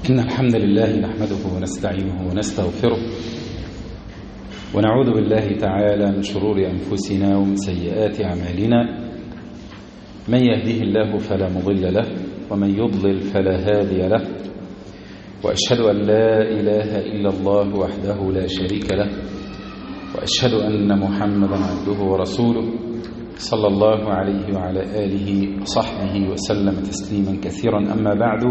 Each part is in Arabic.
إن الحمد لله نحمده ونستعينه ونستغفره ونعوذ بالله تعالى من شرور أنفسنا ومن سيئات أعمالنا. من يهده الله فلا مضل له ومن يضلل فلا هادي له، وأشهد أن لا إله إلا الله وحده لا شريك له، وأشهد أن محمدا عبده ورسوله صلى الله عليه وعلى آله وصحبه وسلم تسليما كثيرا. أما بعد،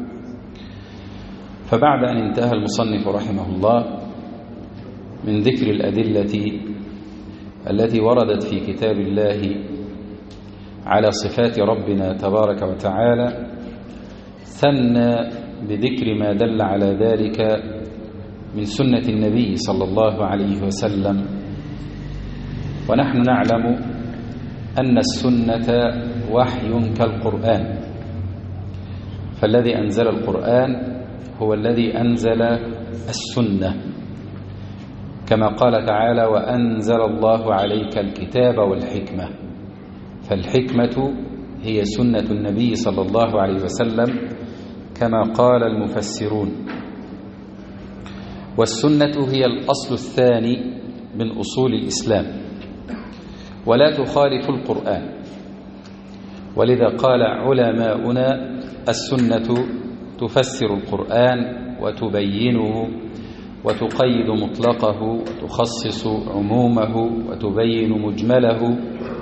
فبعد أن انتهى المصنف رحمه الله من ذكر الأدلة التي وردت في كتاب الله على صفات ربنا تبارك وتعالى، ثنى بذكر ما دل على ذلك من سنة النبي صلى الله عليه وسلم. ونحن نعلم أن السنة وحي كالقرآن، فالذي أنزل القرآن هو الذي أنزل السنة، كما قال تعالى: وأنزل الله عليك الكتاب والحكمة. فالحكمة هي سنة النبي صلى الله عليه وسلم كما قال المفسرون، والسنة هي الأصل الثاني من أصول الإسلام، ولا تخالف القرآن. ولذا قال علماؤنا: السنة تفسر القرآن وتبينه وتقيد مطلقه وتخصص عمومه وتبين مجمله.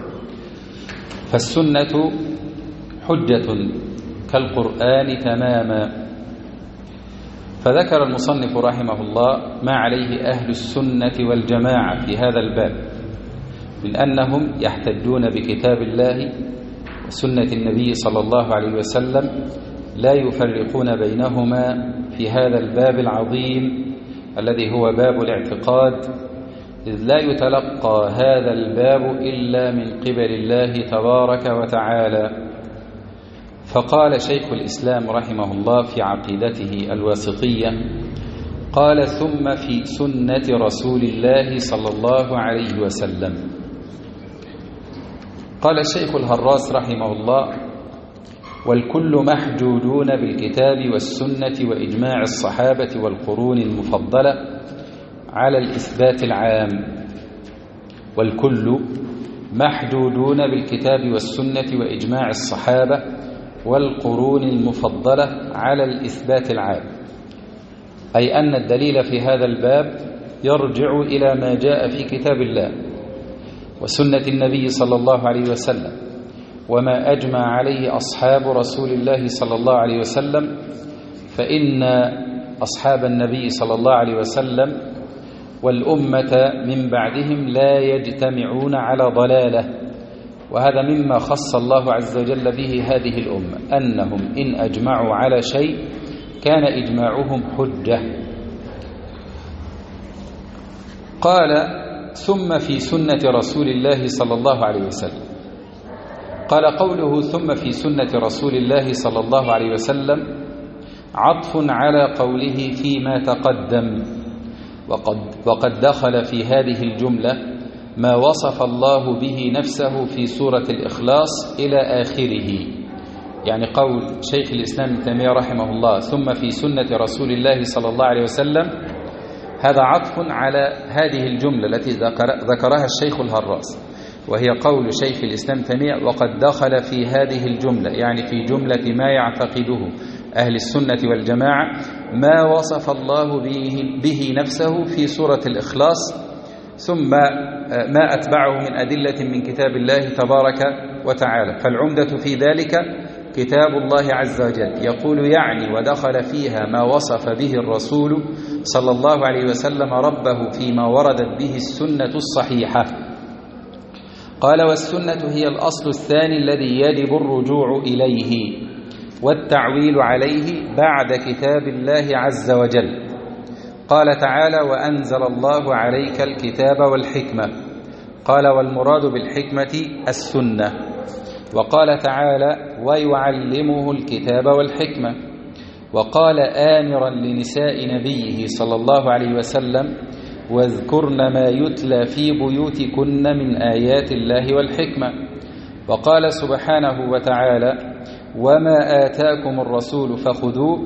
فالسنة حجة كالقرآن تماما. فذكر المصنف رحمه الله ما عليه أهل السنة والجماعة في هذا الباب من أنهم يحتجون بكتاب الله وسنة النبي صلى الله عليه وسلم، لا يفرقون بينهما في هذا الباب العظيم الذي هو باب الاعتقاد، إذ لا يتلقى هذا الباب إلا من قبل الله تبارك وتعالى. فقال شيخ الإسلام رحمه الله في عقيدته الواسطية، قال: ثم في سنة رسول الله صلى الله عليه وسلم. قال الشيخ الهراس رحمه الله: والكل محجوجون بالكتاب والسنة وإجماع الصحابة والقرون المفضلة على الإثبات العام. والكل محجوجون بالكتاب والسنة وإجماع الصحابة والقرون المفضلة على الإثبات العام، أي أن الدليل في هذا الباب يرجع إلى ما جاء في كتاب الله وسنة النبي صلى الله عليه وسلم، وما أجمع عليه أصحاب رسول الله صلى الله عليه وسلم. فإن أصحاب النبي صلى الله عليه وسلم والأمة من بعدهم لا يجتمعون على ضلالة، وهذا مما خص الله عز وجل به هذه الأمة، أنهم إن أجمعوا على شيء كان إجماعهم حجة. قال: ثم في سنة رسول الله صلى الله عليه وسلم. قال قوله ثم في سنة رسول الله صلى الله عليه وسلم عطف على قوله فيما تقدم، وقد دخل في هذه الجملة ما وصف الله به نفسه في سورة الإخلاص إلى آخره. يعني قول شيخ الإسلام ابن تيمية رحمه الله ثم في سنة رسول الله صلى الله عليه وسلم، هذا عطف على هذه الجملة التي ذكرها الشيخ الهراس، وهي قول شيخ الإسلام تيمية: وقد دخل في هذه الجملة، يعني في جملة ما يعتقده أهل السنة والجماعة ما وصف الله به نفسه في سورة الإخلاص، ثم ما أتبعه من أدلة من كتاب الله تبارك وتعالى. فالعمدة في ذلك كتاب الله عز وجل، يقول يعني ودخل فيها ما وصف به الرسول صلى الله عليه وسلم ربه فيما وردت به السنة الصحيحة. قال: والسنة هي الأصل الثاني الذي يجب الرجوع إليه والتعويل عليه بعد كتاب الله عز وجل. قال تعالى: وأنزل الله عليك الكتاب والحكمة. قال: والمراد بالحكمة السنة. وقال تعالى: ويعلمه الكتاب والحكمة. وقال آمرا لنساء نبيه صلى الله عليه وسلم: واذكرن ما يتلى في بيوتكن من آيات الله والحكمة. وقال سبحانه وتعالى: وما آتاكم الرسول فخذوه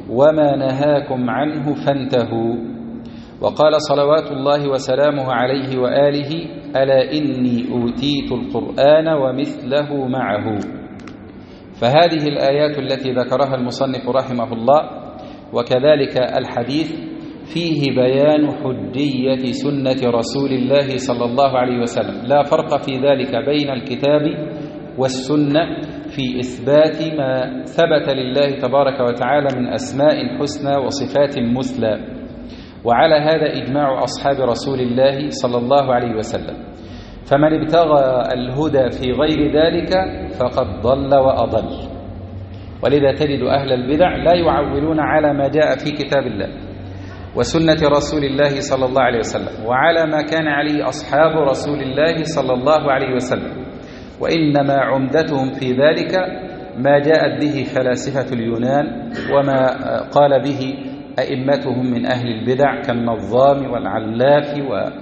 وما نهاكم عنه فانتهوا. وقال صلوات الله وسلامه عليه وآله: ألا إني أوتيت القرآن ومثله معه. فهذه الآيات التي ذكرها المصنف رحمه الله وكذلك الحديث فيه بيان حجية سنة رسول الله صلى الله عليه وسلم، لا فرق في ذلك بين الكتاب والسنة في إثبات ما ثبت لله تبارك وتعالى من أسماء حسنى وصفات مثلى. وعلى هذا إجماع أصحاب رسول الله صلى الله عليه وسلم. فمن ابتغى الهدى في غير ذلك فقد ضل وأضل. ولذا تجد أهل البدع لا يعولون على ما جاء في كتاب الله وسنة رسول الله صلى الله عليه وسلم وعلى ما كان عليه أصحاب رسول الله صلى الله عليه وسلم، وإنما عمدتهم في ذلك ما جاءت به فلاسفة اليونان وما قال به أئمتهم من أهل البدع كالنظام والعلاف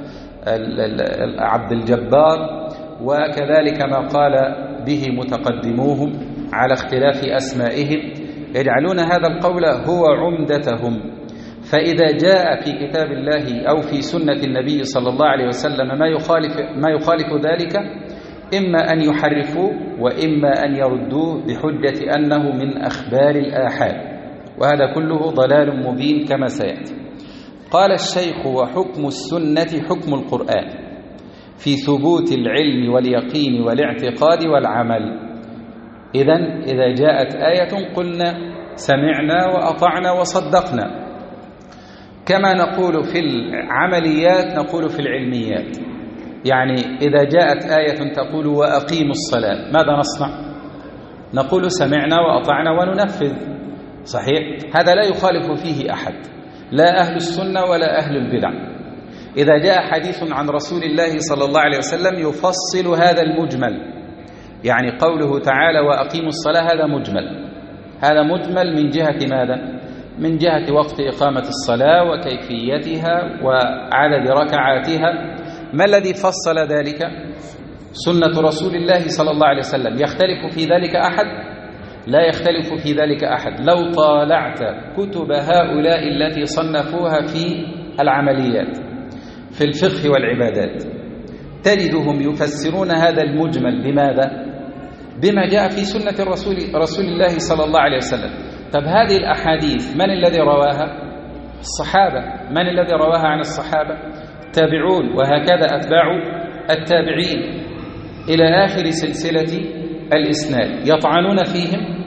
وعبد الجبار، وكذلك ما قال به متقدموهم على اختلاف أسمائهم، يجعلون هذا القول هو عمدتهم. فإذا جاء في كتاب الله أو في سنة النبي صلى الله عليه وسلم ما يخالف ذلك، إما أن يحرفوه وإما أن يردوه بحجة أنه من أخبار الآحاد، وهذا كله ضلال مبين كما سيأتي. قال الشيخ: وحكم السنة حكم القرآن في ثبوت العلم واليقين والاعتقاد والعمل. إذا جاءت آية قلنا سمعنا وأطعنا وصدقنا، كما نقول في العمليات نقول في العلميات. يعني إذا جاءت آية تقول وأقيموا الصلاة، ماذا نصنع؟ نقول سمعنا وأطعنا وننفذ. صحيح؟ هذا لا يخالف فيه أحد، لا أهل السنة ولا أهل البدع. إذا جاء حديث عن رسول الله صلى الله عليه وسلم يفصل هذا المجمل، يعني قوله تعالى وأقيموا الصلاة، هذا مجمل من جهة ماذا؟ من جهة وقت إقامة الصلاة وكيفيتها وعدد ركعاتها. ما الذي فصل ذلك؟ سنة رسول الله صلى الله عليه وسلم. يختلف في ذلك أحد؟ لا يختلف في ذلك أحد. لو طالعت كتب هؤلاء التي صنفوها في العمليات في الفقه والعبادات تجدهم يفسرون هذا المجمل بماذا؟ بما جاء في سنة رسول الله صلى الله عليه وسلم. طب هذه الأحاديث من الذي رواها؟ الصحابة. من الذي رواها عن الصحابة؟ التابعون، وهكذا أتباع التابعين إلى آخر سلسلة الإسناد. يطعنون فيهم،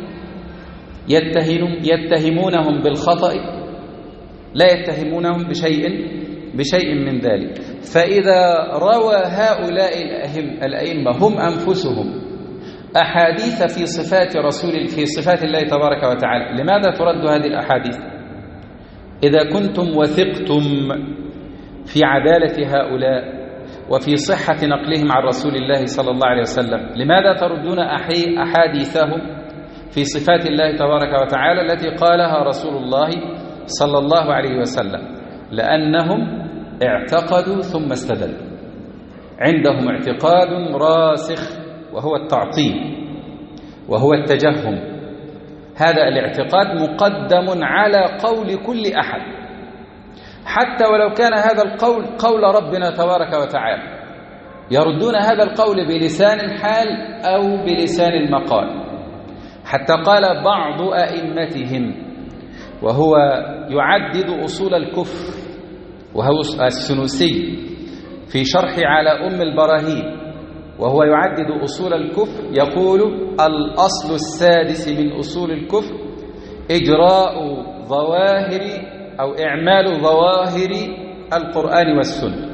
يتهمونهم بالخطأ، لا يتهمونهم بشيء من ذلك. فإذا روى هؤلاء الأئمة هم أنفسهم أحاديث في صفات الله تبارك وتعالى، لماذا ترد هذه الأحاديث؟ إذا كنتم وثقتم في عدالة هؤلاء وفي صحة نقلهم عن رسول الله صلى الله عليه وسلم، لماذا تردون أحاديثهم في صفات الله تبارك وتعالى التي قالها رسول الله صلى الله عليه وسلم؟ لأنهم اعتقدوا ثم استدلوا. عندهم اعتقاد راسخ وهو التعطيل وهو التجهم. هذا الاعتقاد مقدم على قول كل أحد، حتى ولو كان هذا القول قول ربنا تبارك وتعالى، يردون هذا القول بلسان الحال أو بلسان المقال. حتى قال بعض أئمتهم وهو يعدد أصول الكفر، وهو السنوسي في شرح على أم البراهين، وهو يعدد أصول الكفر، يقول الأصل السادس من أصول الكفر إجراء ظواهر أو إعمال ظواهر القرآن والسنة،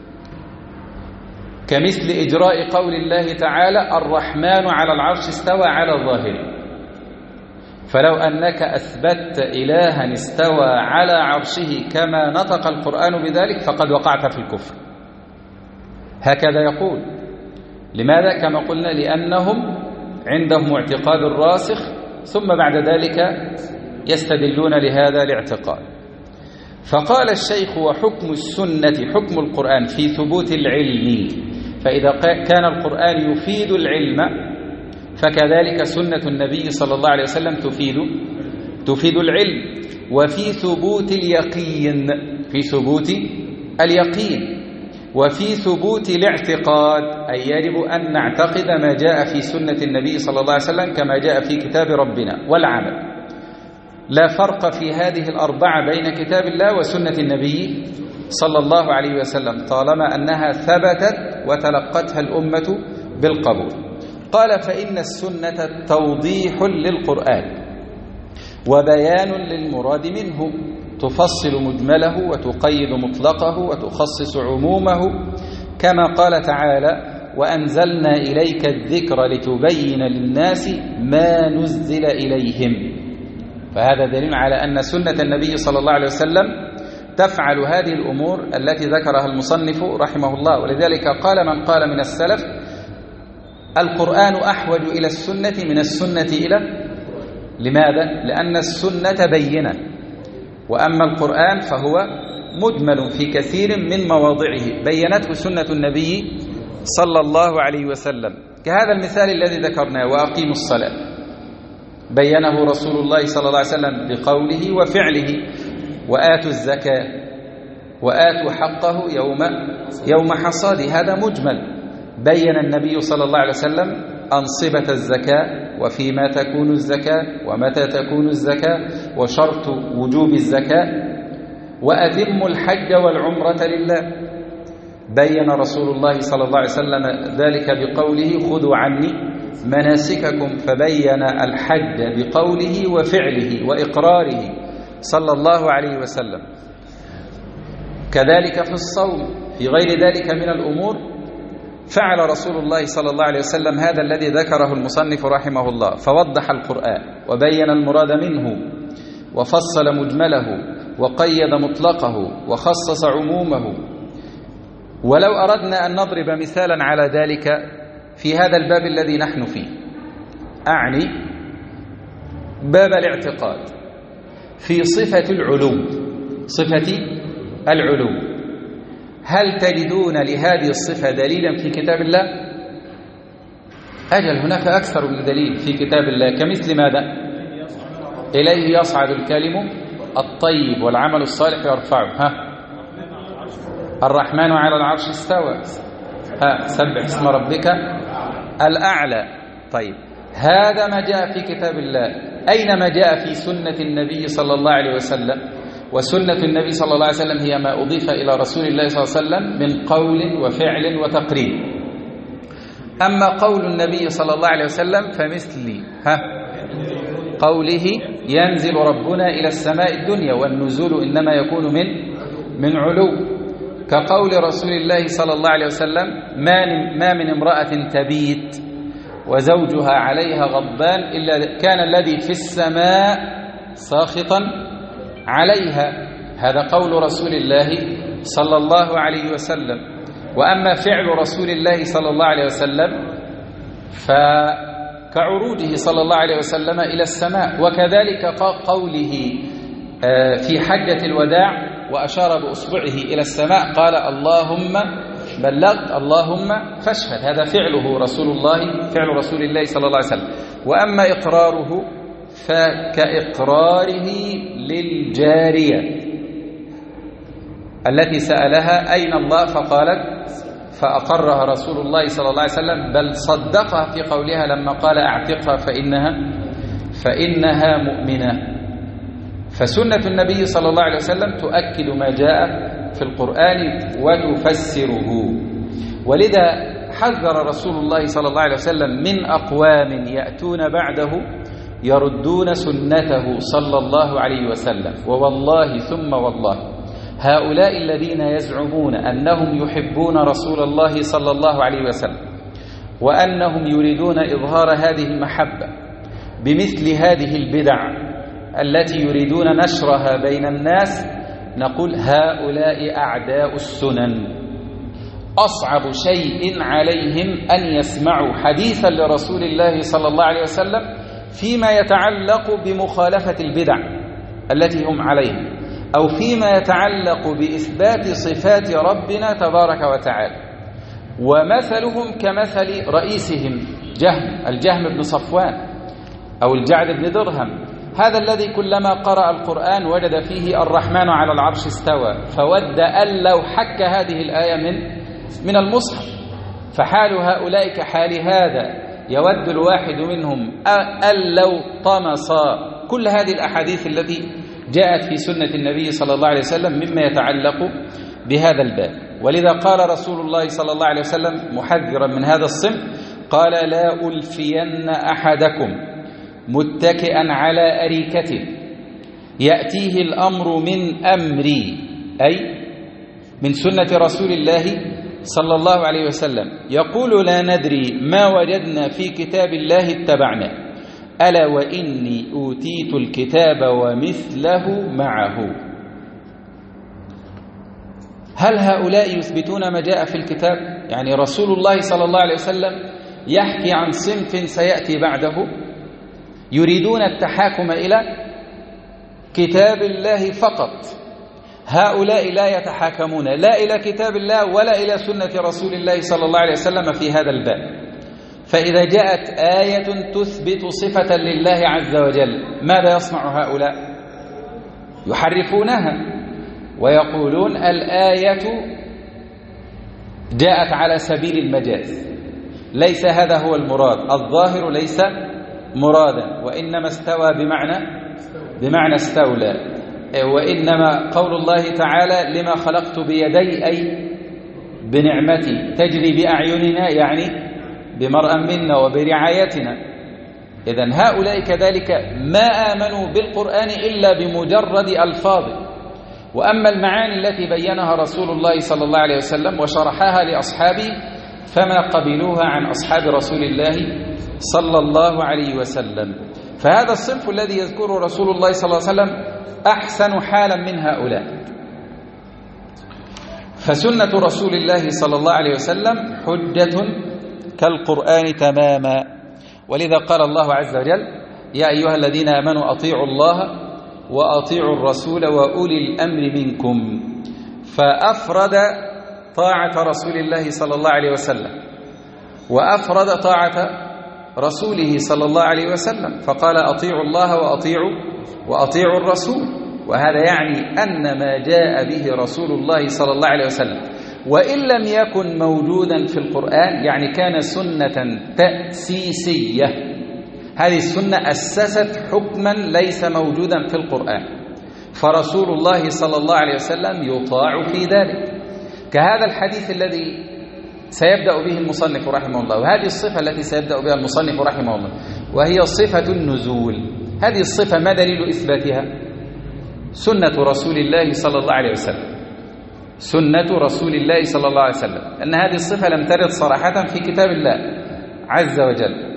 كمثل إجراء قول الله تعالى الرحمن على العرش استوى على الظاهر. فلو أنك أثبتت إلها استوى على عرشه كما نطق القرآن بذلك فقد وقعت في الكفر. هكذا يقول. لماذا؟ كما قلنا لأنهم عندهم اعتقاد راسخ ثم بعد ذلك يستدلون لهذا الاعتقاد. فقال الشيخ: وحكم السنة حكم القرآن في ثبوت العلم. فإذا كان القرآن يفيد العلم فكذلك سنة النبي صلى الله عليه وسلم تفيد العلم، وفي ثبوت اليقين، في ثبوت اليقين، وفي ثبوت الاعتقاد، أي يجب أن نعتقد ما جاء في سنة النبي صلى الله عليه وسلم كما جاء في كتاب ربنا، والعمل. لا فرق في هذه الأربعة بين كتاب الله وسنة النبي صلى الله عليه وسلم طالما أنها ثبتت وتلقتها الأمة بالقبول. قال: فإن السنة توضيح للقرآن وبيان للمراد منه، تفصل مجمله وتقيد مطلقه وتخصص عمومه، كما قال تعالى: وأنزلنا إليك الذكر لتبين للناس ما نزل إليهم. فهذا دليل على أن سنة النبي صلى الله عليه وسلم تفعل هذه الأمور التي ذكرها المصنف رحمه الله. ولذلك قال من قال من السلف: القرآن أحوج إلى السنة من السنة إلى. لماذا؟ لأن السنة بينة، وأما القرآن فهو مجمل في كثير من مواضعه بينته سنة النبي صلى الله عليه وسلم، كهذا المثال الذي ذكرناه: وأقيموا الصلاة، بينه رسول الله صلى الله عليه وسلم بقوله وفعله. وآتوا الزكاة، وآتوا حقه يوم حصاده، هذا مجمل، بين النبي صلى الله عليه وسلم أنصبة الزكاة وفيما تكون الزكاة ومتى تكون الزكاة وشرط وجوب الزكاة. وأتموا الحج والعمرة لله، بين رسول الله صلى الله عليه وسلم ذلك بقوله خذوا عني مناسككم، فبين الحج بقوله وفعله وإقراره صلى الله عليه وسلم. كذلك في الصوم، في غير ذلك من الأمور فعل رسول الله صلى الله عليه وسلم هذا الذي ذكره المصنف رحمه الله، فوضح القرآن وبين المراد منه وفصل مجمله وقيد مطلقه وخصص عمومه. ولو أردنا أن نضرب مثالا على ذلك في هذا الباب الذي نحن فيه، أعني باب الاعتقاد في صفة العلو، صفة العلو، هل تجدون لهذه الصفة دليلا في كتاب الله؟ أجل، هناك أكثر من دليل في كتاب الله، كمثل ماذا؟ إليه يصعد الكلم الطيب والعمل الصالح يرفعه. الرحمن على العرش استوى. سبح اسم ربك الأعلى. طيب، هذا ما جاء في كتاب الله. أين ما جاء في سنة النبي صلى الله عليه وسلم؟ وسنة النبي صلى الله عليه وسلم هي ما أضيف إلى رسول الله صلى الله عليه وسلم من قول وفعل وتقرير. أما قول النبي صلى الله عليه وسلم فمثل قوله ينزل ربنا إلى السماء الدنيا، والنزول إنما يكون من علو، كقول رسول الله صلى الله عليه وسلم ما من امرأة تبيت وزوجها عليها غضبان إلا كان الذي في السماء ساخطا عليها. هذا قول رسول الله صلى الله عليه وسلم. وأما فعل رسول الله صلى الله عليه وسلم فكعروجه صلى الله عليه وسلم إلى السماء، وكذلك قوله في حجة الوداع وأشار بأصبعه إلى السماء قال اللهم بلغت اللهم فاشهد، هذا فعله رسول الله، فعل رسول الله صلى الله عليه وسلم. وأما إقراره فكإقراره للجارية التي سألها أين الله فقالت فأقرها رسول الله صلى الله عليه وسلم، بل صدقها في قولها لما قال أعتقها فإنها مؤمنة. فسنة النبي صلى الله عليه وسلم تؤكد ما جاء في القرآن وتفسره. ولذا حذر رسول الله صلى الله عليه وسلم من أقوام يأتون بعده يردون سنته صلى الله عليه وسلم. ووالله ثم والله هؤلاء الذين يزعمون أنهم يحبون رسول الله صلى الله عليه وسلم وأنهم يريدون إظهار هذه المحبة بمثل هذه البدع التي يريدون نشرها بين الناس، نقول هؤلاء أعداء السنن. أصعب شيء عليهم أن يسمعوا حديثا لرسول الله صلى الله عليه وسلم فيما يتعلق بمخالفة البدع التي هم عليها، أو فيما يتعلق بإثبات صفات ربنا تبارك وتعالى. ومثلهم كمثل رئيسهم الجهم بن صفوان أو الجعد بن درهم. هذا الذي كلما قرأ القرآن وجد فيه الرحمن على العرش استوى، فود أن لو حك هذه الآية من المصحف. فحال هؤلاء كحال هذا، يود الواحد منهم أن لو طمس كل هذه الأحاديث التي جاءت في سنة النبي صلى الله عليه وسلم مما يتعلق بهذا الباب. ولذا قال رسول الله صلى الله عليه وسلم محذرا من هذا الصنف، قال: لا ألفين أحدكم متكئا على أريكته يأتيه الأمر من أمري، أي من سنة رسول الله صلى الله عليه وسلم، يقول: لا ندري ما وجدنا في كتاب الله اتبعنا، ألا وإني أوتيت الكتاب ومثله معه. هل هؤلاء يثبتون ما جاء في الكتاب؟ يعني رسول الله صلى الله عليه وسلم يحكي عن صنف سيأتي بعده يريدون التحاكم إلى كتاب الله فقط. هؤلاء لا يتحاكمون لا إلى كتاب الله ولا إلى سنة رسول الله صلى الله عليه وسلم في هذا الباب. فإذا جاءت آية تثبت صفة لله عز وجل، ماذا يصنع هؤلاء؟ يحرفونها ويقولون الآية جاءت على سبيل المجاز، ليس هذا هو المراد، الظاهر ليس مرادا، وإنما استوى بمعنى استولى، وإنما قول الله تعالى: لما خلقت بيدي، أي بنعمتي تجري بأعيننا، يعني بمرأ منا وبرعايتنا. إذن هؤلاء كذلك ما آمنوا بالقرآن إلا بمجرد ألفاظه، وأما المعاني التي بينها رسول الله صلى الله عليه وسلم وشرحها لأصحابه فما قبلوها عن أصحاب رسول الله صلى الله عليه وسلم. فهذا الصنف الذي يذكره رسول الله صلى الله عليه وسلم أحسن حالا من هؤلاء. فسنة رسول الله صلى الله عليه وسلم حجة كالقرآن تماما. ولذا قال الله عز وجل: يا أيها الذين آمنوا أطيعوا الله وأطيعوا الرسول وأولي الأمر منكم. فأفرد طاعة رسول الله صلى الله عليه وسلم وأفرد طاعة رسوله صلى الله عليه وسلم، فقال: أطيعوا الله وأطيعوا الرسول. وهذا يعني أن ما جاء به رسول الله صلى الله عليه وسلم وإن لم يكن موجودا في القرآن، يعني كان سنة تأسيسية، هذه السنة أسست حكما ليس موجودا في القرآن، فرسول الله صلى الله عليه وسلم يطاع في ذلك. كهذا الحديث الذي سيبدأ به المصنف رحمه الله، وهذه الصفة التي سيبدأ بها المصنف رحمه الله، وهي صفة النزول. هذه الصفة ما دليل إثباتها؟ سنة رسول الله صلى الله عليه وسلم، سنة رسول الله صلى الله عليه وسلم، أن هذه الصفة لم ترد صراحة في كتاب الله عز وجل.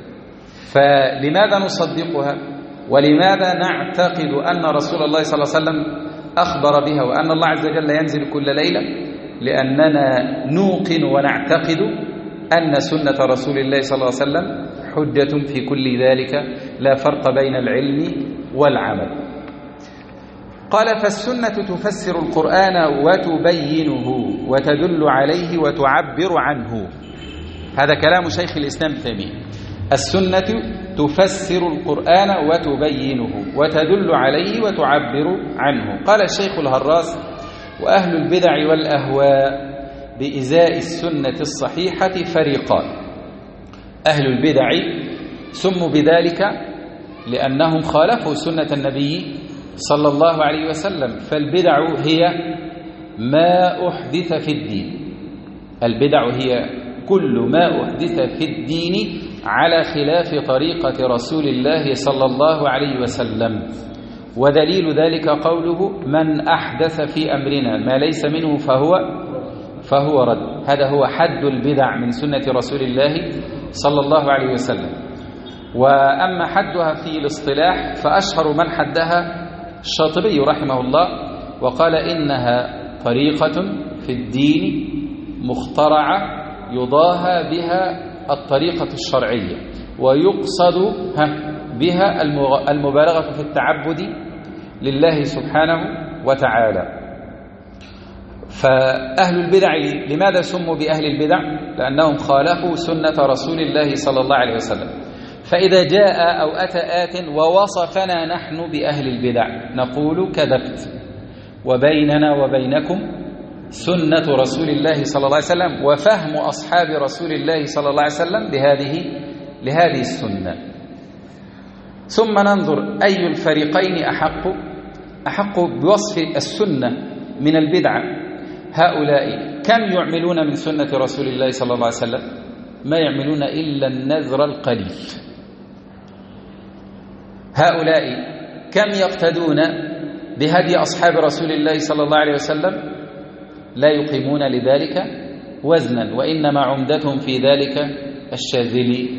فلماذا نصدقها؟ ولماذا نعتقد أن رسول الله صلى الله عليه وسلم أخبر بها وأن الله عز وجل ينزل كل ليلة؟ لأننا نوقن ونعتقد أن سنة رسول الله صلى الله عليه وسلم حجة في كل ذلك، لا فرق بين العلم والعمل. قال: فالسنة تفسر القرآن وتبينه وتدل عليه وتعبر عنه. هذا كلام شيخ الإسلام ابن تيمية. السنة تفسر القرآن وتبينه وتدل عليه وتعبر عنه. قال الشيخ الهراس: وأهل البدع والأهواء بإزاء السنة الصحيحة فريقان. أهل البدع سموا بذلك لأنهم خالفوا سنة النبي صلى الله عليه وسلم. فالبدع هي ما أحدث في الدين، البدع هي كل ما أحدث في الدين على خلاف طريقة رسول الله صلى الله عليه وسلم. ودليل ذلك قوله: من أحدث في أمرنا ما ليس منه فهو رد. هذا هو حد البدع من سنة رسول الله صلى الله عليه وسلم. وأما حدها في الاصطلاح فأشهر من حدها الشاطبي رحمه الله، وقال: إنها طريقة في الدين مخترعة يضاهى بها الطريقة الشرعية، ويقصد بها المبالغة في التعبد لله سبحانه وتعالى. فأهل البدع لماذا سموا بأهل البدع؟ لأنهم خالفوا سنة رسول الله صلى الله عليه وسلم. فإذا جاء أو أتى آت ووصفنا نحن بأهل البدع نقول كذبت، وبيننا وبينكم سنة رسول الله صلى الله عليه وسلم وفهم أصحاب رسول الله صلى الله عليه وسلم لهذه السنة. ثم ننظر أي الفريقين أحق بوصف السنة من البدعة. هؤلاء كم يعملون من سنة رسول الله صلى الله عليه وسلم؟ ما يعملون إلا النذر القليل. هؤلاء كم يقتدون بهدي أصحاب رسول الله صلى الله عليه وسلم؟ لا يقيمون لذلك وزنا، وإنما عمدتهم في ذلك الشاذلي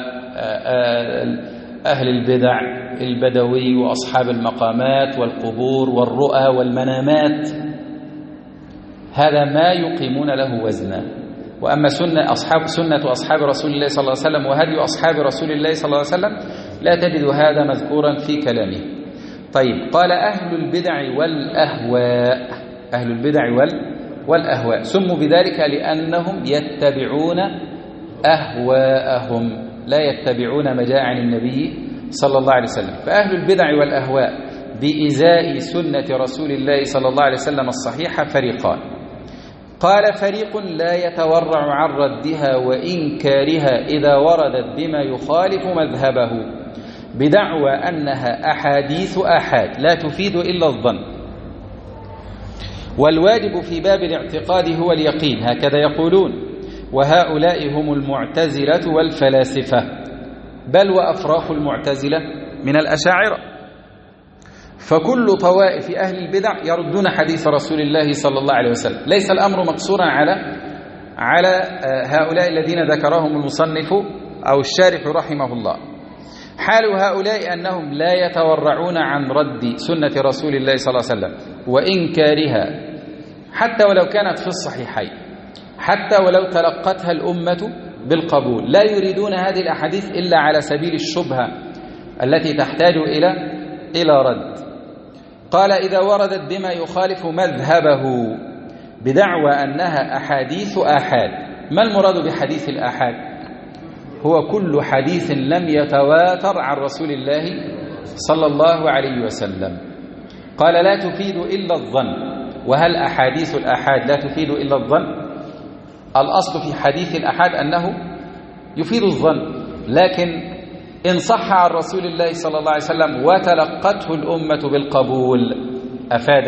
وأهل البدع البدوي وأصحاب المقامات والقبور والرؤى والمنامات، هذا ما يقيمون له وزنا. وأما سنة أصحاب رسول الله صلى الله عليه وسلم وهدي أصحاب رسول الله صلى الله عليه وسلم لا تجد هذا مذكورا في كلامه. طيب، قال أهل البدع والأهواء. أهل البدع والأهواء سموا بذلك لأنهم يتبعون أهواءهم، لا يتبعون ما جاء عن النبي صلى الله عليه وسلم. فأهل البدع والأهواء بإزاء سنة رسول الله صلى الله عليه وسلم الصحيحة فريقان. قال فريق لا يتورع عن ردها وإنكارها إذا وردت بما يخالف مذهبه بدعوى أنها أحاديث آحاد لا تفيد إلا الظن، والواجب في باب الاعتقاد هو اليقين، هكذا يقولون. وهؤلاء هم المعتزلة والفلاسفة، بل وأفراخ المعتزلة من الأشاعرة. فكل طوائف أهل البدع يردون حديث رسول الله صلى الله عليه وسلم. ليس الأمر مقصورا على هؤلاء الذين ذكرهم المصنف أو الشارح رحمه الله. حال هؤلاء أنهم لا يتورعون عن رد سنة رسول الله صلى الله عليه وسلم وإنكارها حتى ولو كانت في الصحيحين، حتى ولو تلقتها الأمة بالقبول. لا يريدون هذه الأحاديث إلا على سبيل الشبهة التي تحتاج إلى رد. قال إذا وردت بما يخالف مذهبه بدعوى أنها أحاديث آحاد. ما المراد بحديث الآحاد؟ هو كل حديث لم يتواتر عن رسول الله صلى الله عليه وسلم. قال لا تفيد إلا الظن. وهل أحاديث الآحاد لا تفيد إلا الظن؟ الأصل في حديث الآحاد أنه يفيد الظن، لكن إن صح عن رسول الله صلى الله عليه وسلم وتلقته الأمة بالقبول أفاد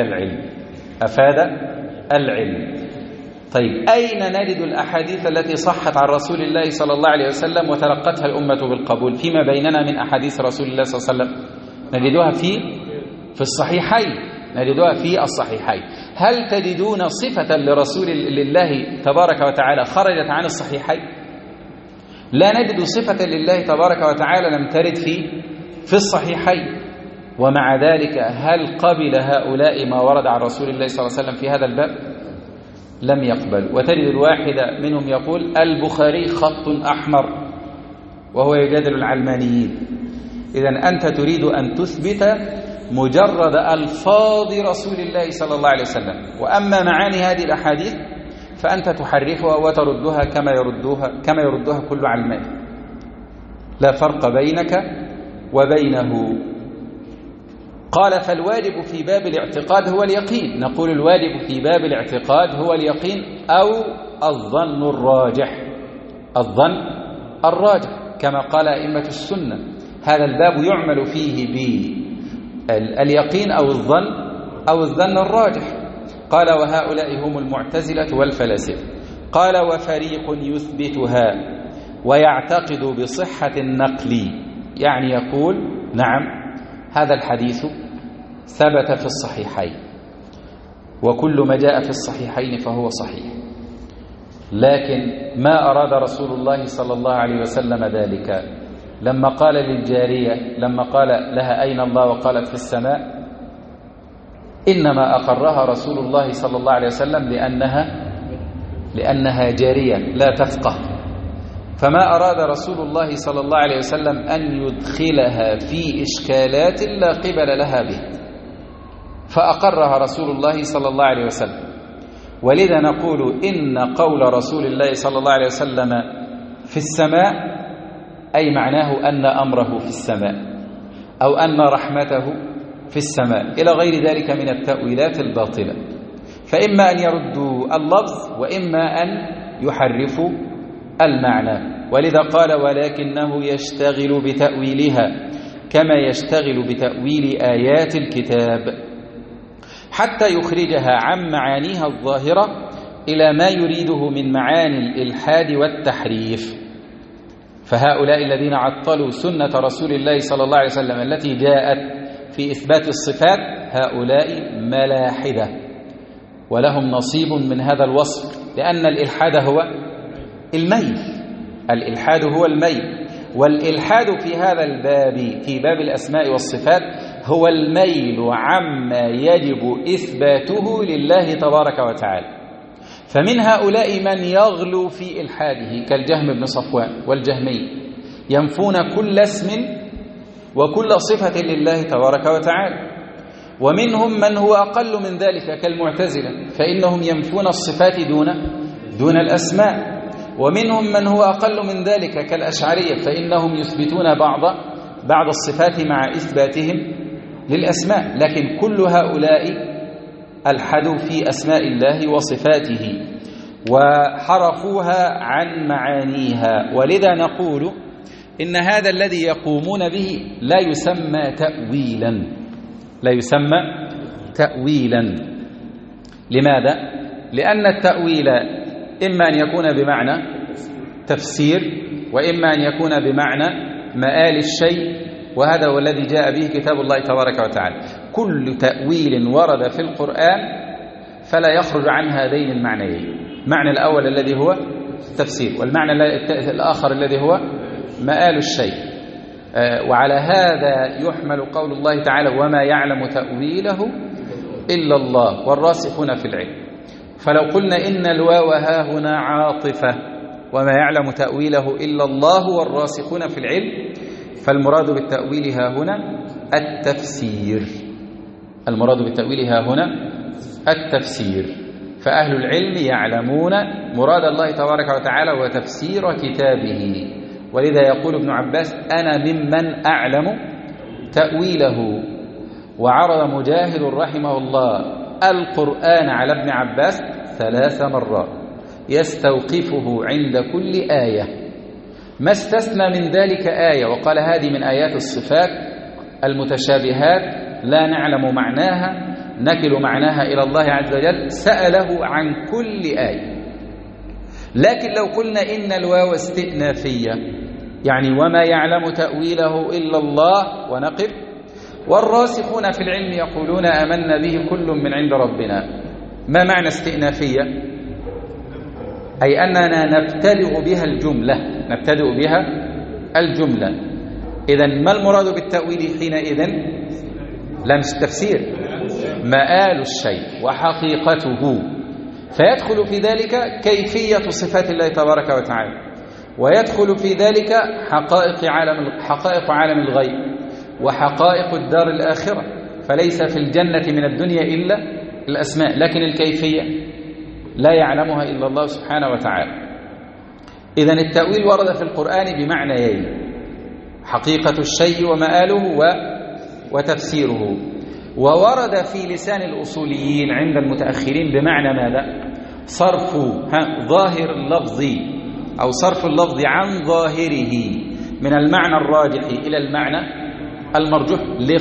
العلم. طيب، أين نجد الأحاديث التي صحت عن رسول الله صلى الله عليه وسلم وتلقتها الأمة بالقبول فيما بيننا من أحاديث رسول الله صلى الله عليه وسلم؟ نجدها في الصحيحين. هل تجدون صفة لرسول الله تبارك وتعالى خرجت عن الصحيحين؟ لا نجد صفة لله تبارك وتعالى لم ترد في الصحيحين. ومع ذلك هل قبل هؤلاء ما ورد عن رسول الله صلى الله عليه وسلم في هذا الباب؟ لم يقبل. وتجد الواحد منهم يقول البخاري خط أحمر وهو يجادل العلمانيين. إذن أنت تريد أن تثبت مجرد ألفاظ رسول الله صلى الله عليه وسلم، وأما معاني هذه الأحاديث فأنت تحرفها وتردها كما يردها كل علماني. لا فرق بينك وبينه. قال فالواجب في باب الاعتقاد هو اليقين. نقول الواجب في باب الاعتقاد هو اليقين أو الظن الراجح كما قال أئمة السنة. هذا الباب يعمل فيه باليقين أو الظن الراجح. قال وهؤلاء هم المعتزلة والفلاسفة. قال وفريق يثبتها ويعتقد بصحة النقل، يعني يقول نعم هذا الحديث ثبت في الصحيحين وكل ما جاء في الصحيحين فهو صحيح، لكن ما أراد رسول الله صلى الله عليه وسلم ذلك. لما قال للجارية، لما قال لها أين الله وقالت في السماء، إنما أقرها رسول الله صلى الله عليه وسلم لأنها جارية لا تفقه، فما أراد رسول الله صلى الله عليه وسلم أن يدخلها في إشكالات لا قبل لها به، فأقرها رسول الله صلى الله عليه وسلم. ولذا نقول إن قول رسول الله صلى الله عليه وسلم في السماء أي معناه أن أمره في السماء أو أن رحمته في السماء إلى غير ذلك من التأويلات الباطلة. فإما أن يردوا اللفظ وإما أن يحرفوا المعنى. ولذا قال ولكنه يشتغل بتأويلها كما يشتغل بتأويل آيات الكتاب حتى يخرجها عن معانيها الظاهرة إلى ما يريده من معاني الإلحاد والتحريف. فهؤلاء الذين عطلوا سنة رسول الله صلى الله عليه وسلم التي جاءت في إثبات الصفات هؤلاء ملاحدة ولهم نصيب من هذا الوصف، لأن الإلحاد هو الميل. الإلحاد هو الميل، والإلحاد في هذا الباب في باب الأسماء والصفات هو الميل عما يجب إثباته لله تبارك وتعالى. فمن هؤلاء من يغلو في إلحاده كالجهم بن صفوان والجهمي، ينفون كل اسم وكل صفة لله تبارك وتعالى. ومنهم من هو أقل من ذلك كالمعتزلة، فإنهم ينفون الصفات دون الأسماء. ومنهم من هو أقل من ذلك كالأشعرية، فإنهم يثبتون بعض الصفات مع إثباتهم للأسماء. لكن كل هؤلاء ألحدوا في أسماء الله وصفاته وحرفوها عن معانيها. ولذا نقول إن هذا الذي يقومون به لا يسمى تأويلا. لماذا؟ لأن التأويل إما أن يكون بمعنى تفسير وإما أن يكون بمعنى مآل الشيء، وهذا هو الذي جاء به كتاب الله تبارك وتعالى. كل تأويل ورد في القرآن فلا يخرج عن هذين المعنيين، المعنى الأول الذي هو التفسير، والمعنى الآخر الذي هو مآل الشيء. وعلى هذا يحمل قول الله تعالى وما يعلم تأويله إلا الله والراسخون في العلم. فلو قلنا إن الواو ها هنا عاطفة وما يعلم تأويله إلا الله والراسخون في العلم، فالمراد بالتأويل ها هنا التفسير. فأهل العلم يعلمون مراد الله تبارك وتعالى وتفسير كتابه. ولذا يقول ابن عباس أنا ممن أعلم تأويله. وعرض مجاهد رحمه الله القرآن على ابن عباس 3 مرات يستوقفه عند كل آية، ما استثنى من ذلك آية وقال هذه من آيات الصفات المتشابهات لا نعلم معناها نكل معناها إلى الله عز وجل، سأله عن كل آية. لكن لو قلنا إن الواو استئنافية يعني وما يعلم تأويله إلا الله ونقف، والراسخون في العلم يقولون آمنا به كل من عند ربنا، ما معنى استئنافية؟ أي أننا نبتدئ بها الجملة. إذن ما المراد بالتأويل حينئذ؟ لا مش التفسير، مآل الشيء وحقيقته. فيدخل في ذلك كيفية صفات الله تبارك وتعالى، ويدخل في ذلك حقائق عالم الغيب وحقائق الدار الآخرة. فليس في الجنة من الدنيا إلا الأسماء، لكن الكيفية لا يعلمها إلا الله سبحانه وتعالى. إذن التأويل ورد في القرآن بمعنيين: حقيقة الشيء ومآله وتفسيره. وورد في لسان الأصوليين عند المتأخرين بمعنى ماذا؟ صرف ظاهر اللفظ أو صرف اللفظ عن ظاهره من المعنى الراجح إلى المعنى المرجوح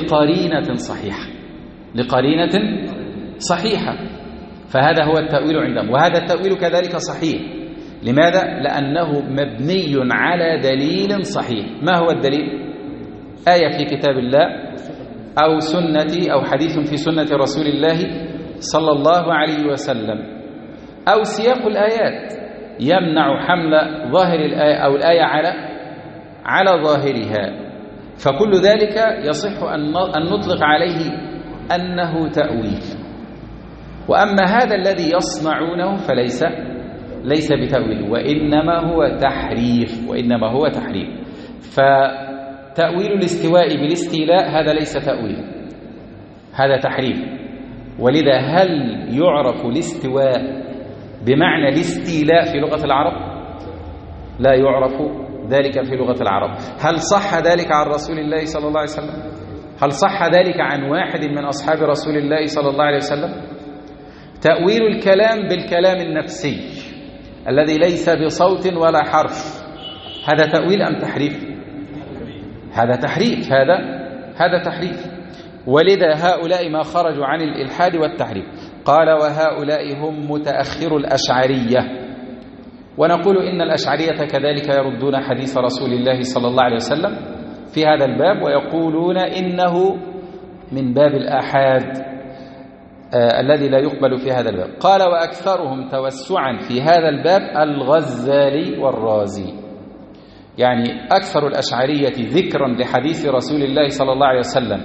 لقرينة صحيحة. فهذا هو التأويل عندهم، وهذا التأويل كذلك صحيح. لماذا؟ لأنه مبني على دليل صحيح. ما هو الدليل؟ آية في كتاب الله أو سنة أو حديث في سنة رسول الله صلى الله عليه وسلم، أو سياق الآيات يمنع حمل ظاهر الآية أو الآية على ظاهرها. فكل ذلك يصح أن نطلق عليه أنه تأويل. وأما هذا الذي يصنعونه ليس بتأويل، وإنما هو تحريف. فتأويل الاستواء بالاستيلاء هذا ليس تأويل، هذا تحريف. ولذا هل يعرف الاستواء بمعنى الاستيلاء في لغة العرب؟ لا يعرف ذلك في لغة العرب. هل صح ذلك عن رسول الله صلى الله عليه وسلم؟ هل صح ذلك عن واحد من أصحاب رسول الله صلى الله عليه وسلم؟ تأويل الكلام بالكلام النفسي الذي ليس بصوت ولا حرف، هذا تأويل أم تحريف؟ هذا تحريف، هذا تحريف. ولذا هؤلاء ما خرجوا عن الإلحاد والتحريف. قال وهؤلاء هم متأخر الأشعرية، ونقول إن الأشعرية كذلك يردون حديث رسول الله صلى الله عليه وسلم في هذا الباب، ويقولون إنه من باب الآحاد الذي لا يقبل في هذا الباب. قال وأكثرهم توسعا في هذا الباب الغزالي والرازي، يعني أكثر الأشعرية ذكرا لحديث رسول الله صلى الله عليه وسلم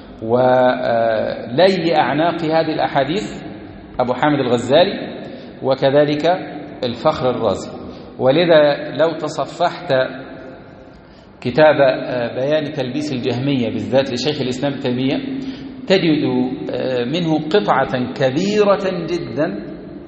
ولي أعناق هذه الأحاديث أبو حامد الغزالي، وكذلك الفخر الرازي. ولذا لو تصفحت كتاب بيان تلبيس الجهمية بالذات لشيخ الإسلام ابن تيمية تجد منه قطعة كبيرة جدا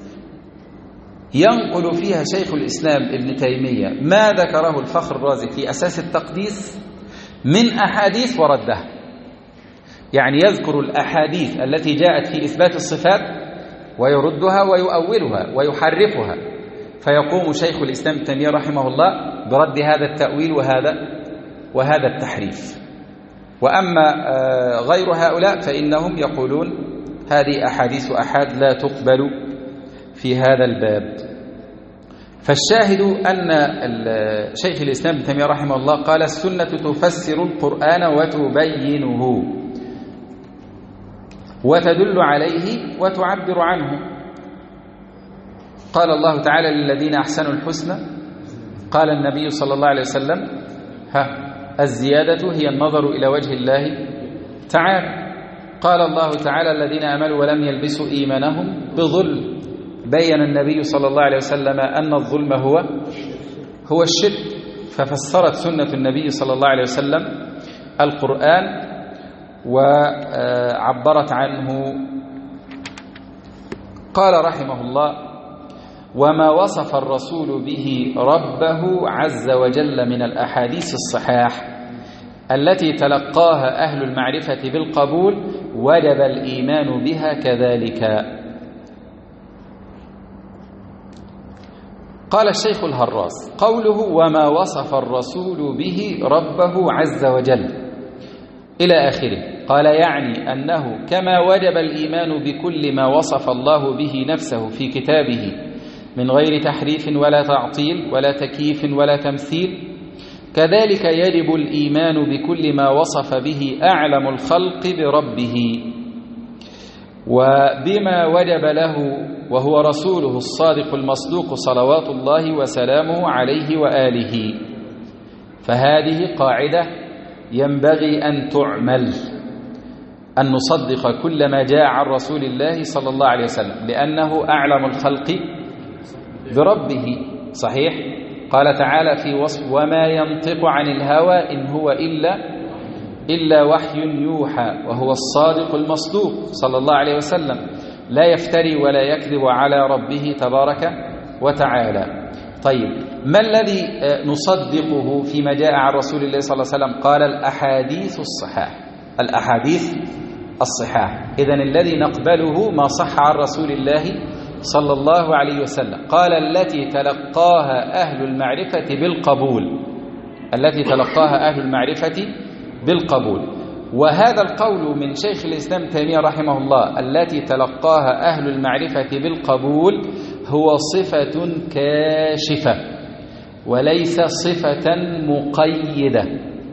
ينقل فيها شيخ الإسلام ابن تيمية ما ذكره الفخر الرازي في أساس التقديس من أحاديث وردها، يعني يذكر الأحاديث التي جاءت في إثبات الصفات ويردها ويؤولها ويحرفها، فيقوم شيخ الإسلام ابن تيمية رحمه الله برد هذا التأويل وهذا التحريف. وأما غير هؤلاء فإنهم يقولون هذه أحاديث أحاد لا تقبل في هذا الباب. فالشاهد أن شيخ الإسلام ابن تيمية رحمه الله قال السنة تفسر القرآن وتبينه وتدل عليه وتعبر عنه. قال الله تعالى للذين أحسنوا الحسنى، قال النبي صلى الله عليه وسلم الزيادة هي النظر إلى وجه الله تعالى. قال الله تعالى الذين آمنوا ولم يلبسوا إيمانهم بظلم، بين النبي صلى الله عليه وسلم أن الظلم هو الشرك، ففسرت سنة النبي صلى الله عليه وسلم القرآن وعبرت عنه. قال رحمه الله وما وصف الرسول به ربه عز وجل من الأحاديث الصحاح التي تلقاها أهل المعرفة بالقبول وجب الإيمان بها كذلك. قال الشيخ الهراس قوله وما وصف الرسول به ربه عز وجل إلى آخره، قال يعني أنه كما وجب الإيمان بكل ما وصف الله به نفسه في كتابه من غير تحريف ولا تعطيل ولا تكييف ولا تمثيل، كذلك يجب الإيمان بكل ما وصف به أعلم الخلق بربه وبما وجب له وهو رسوله الصادق المصدوق صلوات الله وسلامه عليه وآله. فهذه قاعدة ينبغي أن تعمل، أن نصدق كل ما جاء عن رسول الله صلى الله عليه وسلم لأنه أعلم الخلق بربه. صحيح؟ قال تعالى في وصف وما ينطق عن الهوى إن هو إلا وحي يوحى وهو الصادق المصدوق صلى الله عليه وسلم، لا يفتري ولا يكذب على ربه تبارك وتعالى. طيب ما الذي نصدقه فيما جاء عن رسول الله صلى الله عليه وسلم؟ قال الأحاديث الصحاح. إذن الذي نقبله ما صح عن رسول الله صلى الله عليه وسلم. قال التي تلقاها أهل المعرفة بالقبول. وهذا القول من شيخ الإسلام تيمية رحمه الله التي تلقاها أهل المعرفة بالقبول هو صفة كاشفة وليس صفة مقيدة.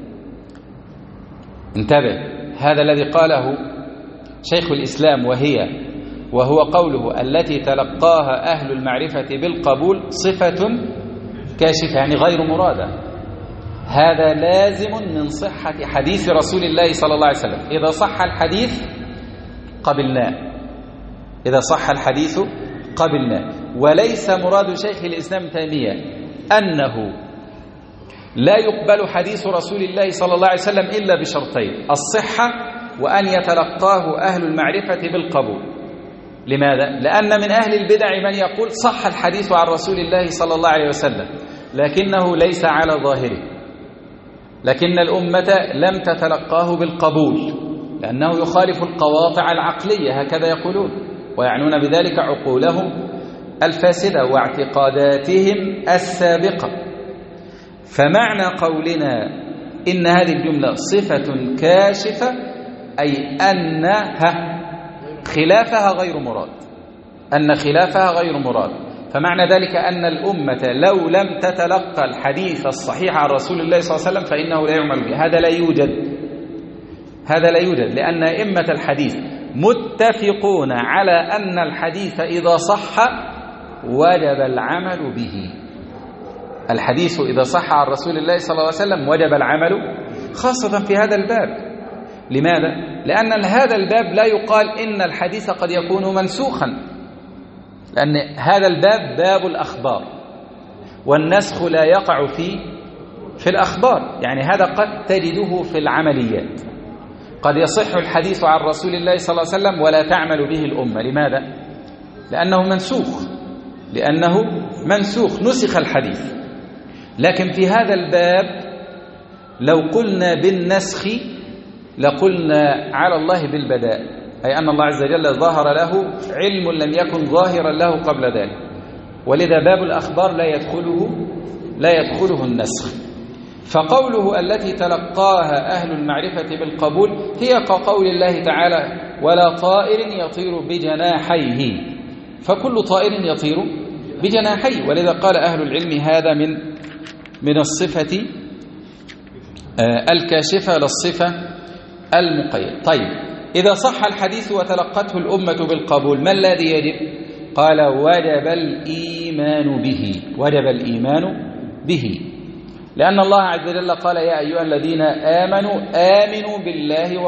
انتبه، هذا الذي قاله شيخ الإسلام وهو قوله التي تلقاها أهل المعرفة بالقبول صفة كاشفة يعني غير مرادة. هذا لازم من صحة حديث رسول الله صلى الله عليه وسلم. إذا صح الحديث قبلناه. وليس مراد شيخ الإسلام تيمية أنه لا يقبل حديث رسول الله صلى الله عليه وسلم إلا بشرطين: الصحة وأن يتلقاه أهل المعرفة بالقبول. لماذا؟ لأن من أهل البدع من يقول صح الحديث عن رسول الله صلى الله عليه وسلم لكنه ليس على ظاهره، لكن الأمة لم تتلقاه بالقبول لأنه يخالف القواطع العقلية، هكذا يقولون، ويعنون بذلك عقولهم الفاسدة واعتقاداتهم السابقة. فمعنى قولنا إن هذه الجملة صفة كاشفة أي أنها خلافها غير مراد، أن خلافها غير مراد. فمعنى ذلك أن الأمة لو لم تتلقى الحديث الصحيح عن رسول الله صلى الله عليه وسلم فإنه لا يعمل به. هذا لا يوجد، لأن أئمة الحديث متفقون على أن الحديث إذا صح وجب العمل به. الحديث إذا صح عن رسول الله صلى الله عليه وسلم وجب العمل، خاصة في هذا الباب. لماذا؟ لأن هذا الباب لا يقال إن الحديث قد يكون منسوخا، لأن هذا الباب باب الأخبار، والنسخ لا يقع في الأخبار. يعني هذا قد تجده في العمليات، قد يصح الحديث عن رسول الله صلى الله عليه وسلم ولا تعمل به الأمة. لماذا؟ لأنه منسوخ، نسخ الحديث. لكن في هذا الباب لو قلنا بالنسخ لقلنا على الله بالبداء، أي أن الله عز وجل ظهر له علم لم يكن ظاهرا له قبل ذلك، ولذا باب الأخبار لا يدخله النسخ. فقوله التي تلقاها أهل المعرفة بالقبول هي كقول الله تعالى ولا طائر يطير بجناحيه، فكل طائر يطير بجناحيه. ولذا قال أهل العلم هذا من الصفة الكاشفة للصفة المقيدة. طيب، إذا صح الحديث وتلقته الأمة بالقبول ما الذي يجب؟ قال وجب الإيمان به، لأن الله عز وجل قال يا أيها الذين آمنوا بالله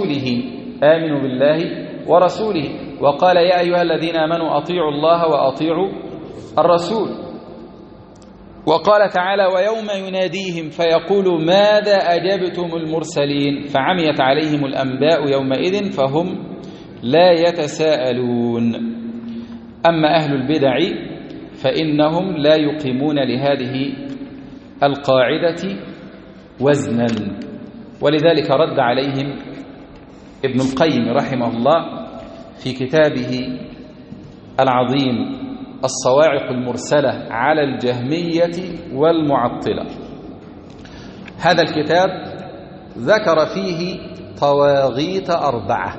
ورسوله، وقال يا أيها الذين آمنوا أطيعوا الله وأطيعوا الرسول، وقال تعالى ويوم يناديهم فيقول ماذا أجبتم المرسلين فعميت عليهم الأنباء يومئذ فهم لا يتساءلون. أما أهل البدع فإنهم لا يقيمون لهذه القاعدة وزنا، ولذلك رد عليهم ابن القيم رحمه الله في كتابه العظيم الصواعق المرسلة على الجهمية والمعطلة. هذا الكتاب ذكر فيه طواغيت 4.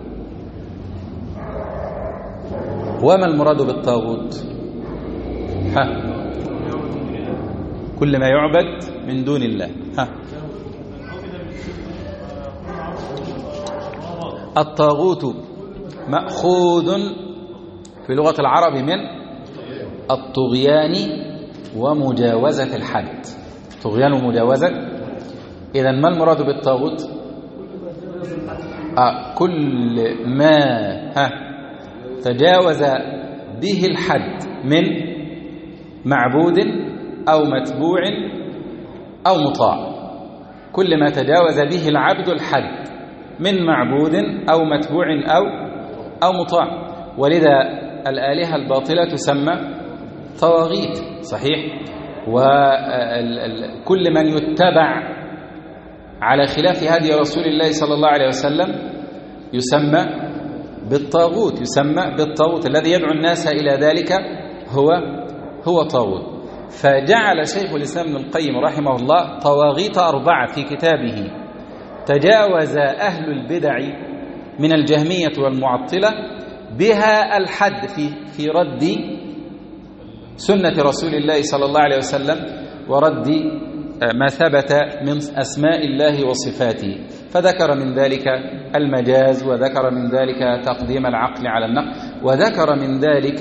وما المراد بالطاغوت؟ كل ما يعبد من دون الله. الطاغوت مأخوذ في لغة العرب من الطغيان ومجاوزة الحد. طغيان ومجاوزة. إذن ما المراد بالطاغوت؟ كل ما تجاوز به الحد من معبود أو متبوع أو مطاع. كل ما تجاوز به العبد الحد من معبود أو متبوع أو مطاع. ولذا الآلهة الباطلة تسمى طواغيت، صحيح؟ وكل من يتبع على خلاف هدي رسول الله صلى الله عليه وسلم يسمى بالطاغوت. الذي يدعو الناس إلى ذلك هو طاغوت. فجعل شيخ الإسلام ابن القيم رحمه الله طواغيت 4 في كتابه. تجاوز أهل البدع من الجهمية والمعطلة بها الحد في رد سنة رسول الله صلى الله عليه وسلم ورد ما ثبت من أسماء الله وصفاته. فذكر من ذلك المجاز، وذكر من ذلك تقديم العقل على النقل، وذكر من ذلك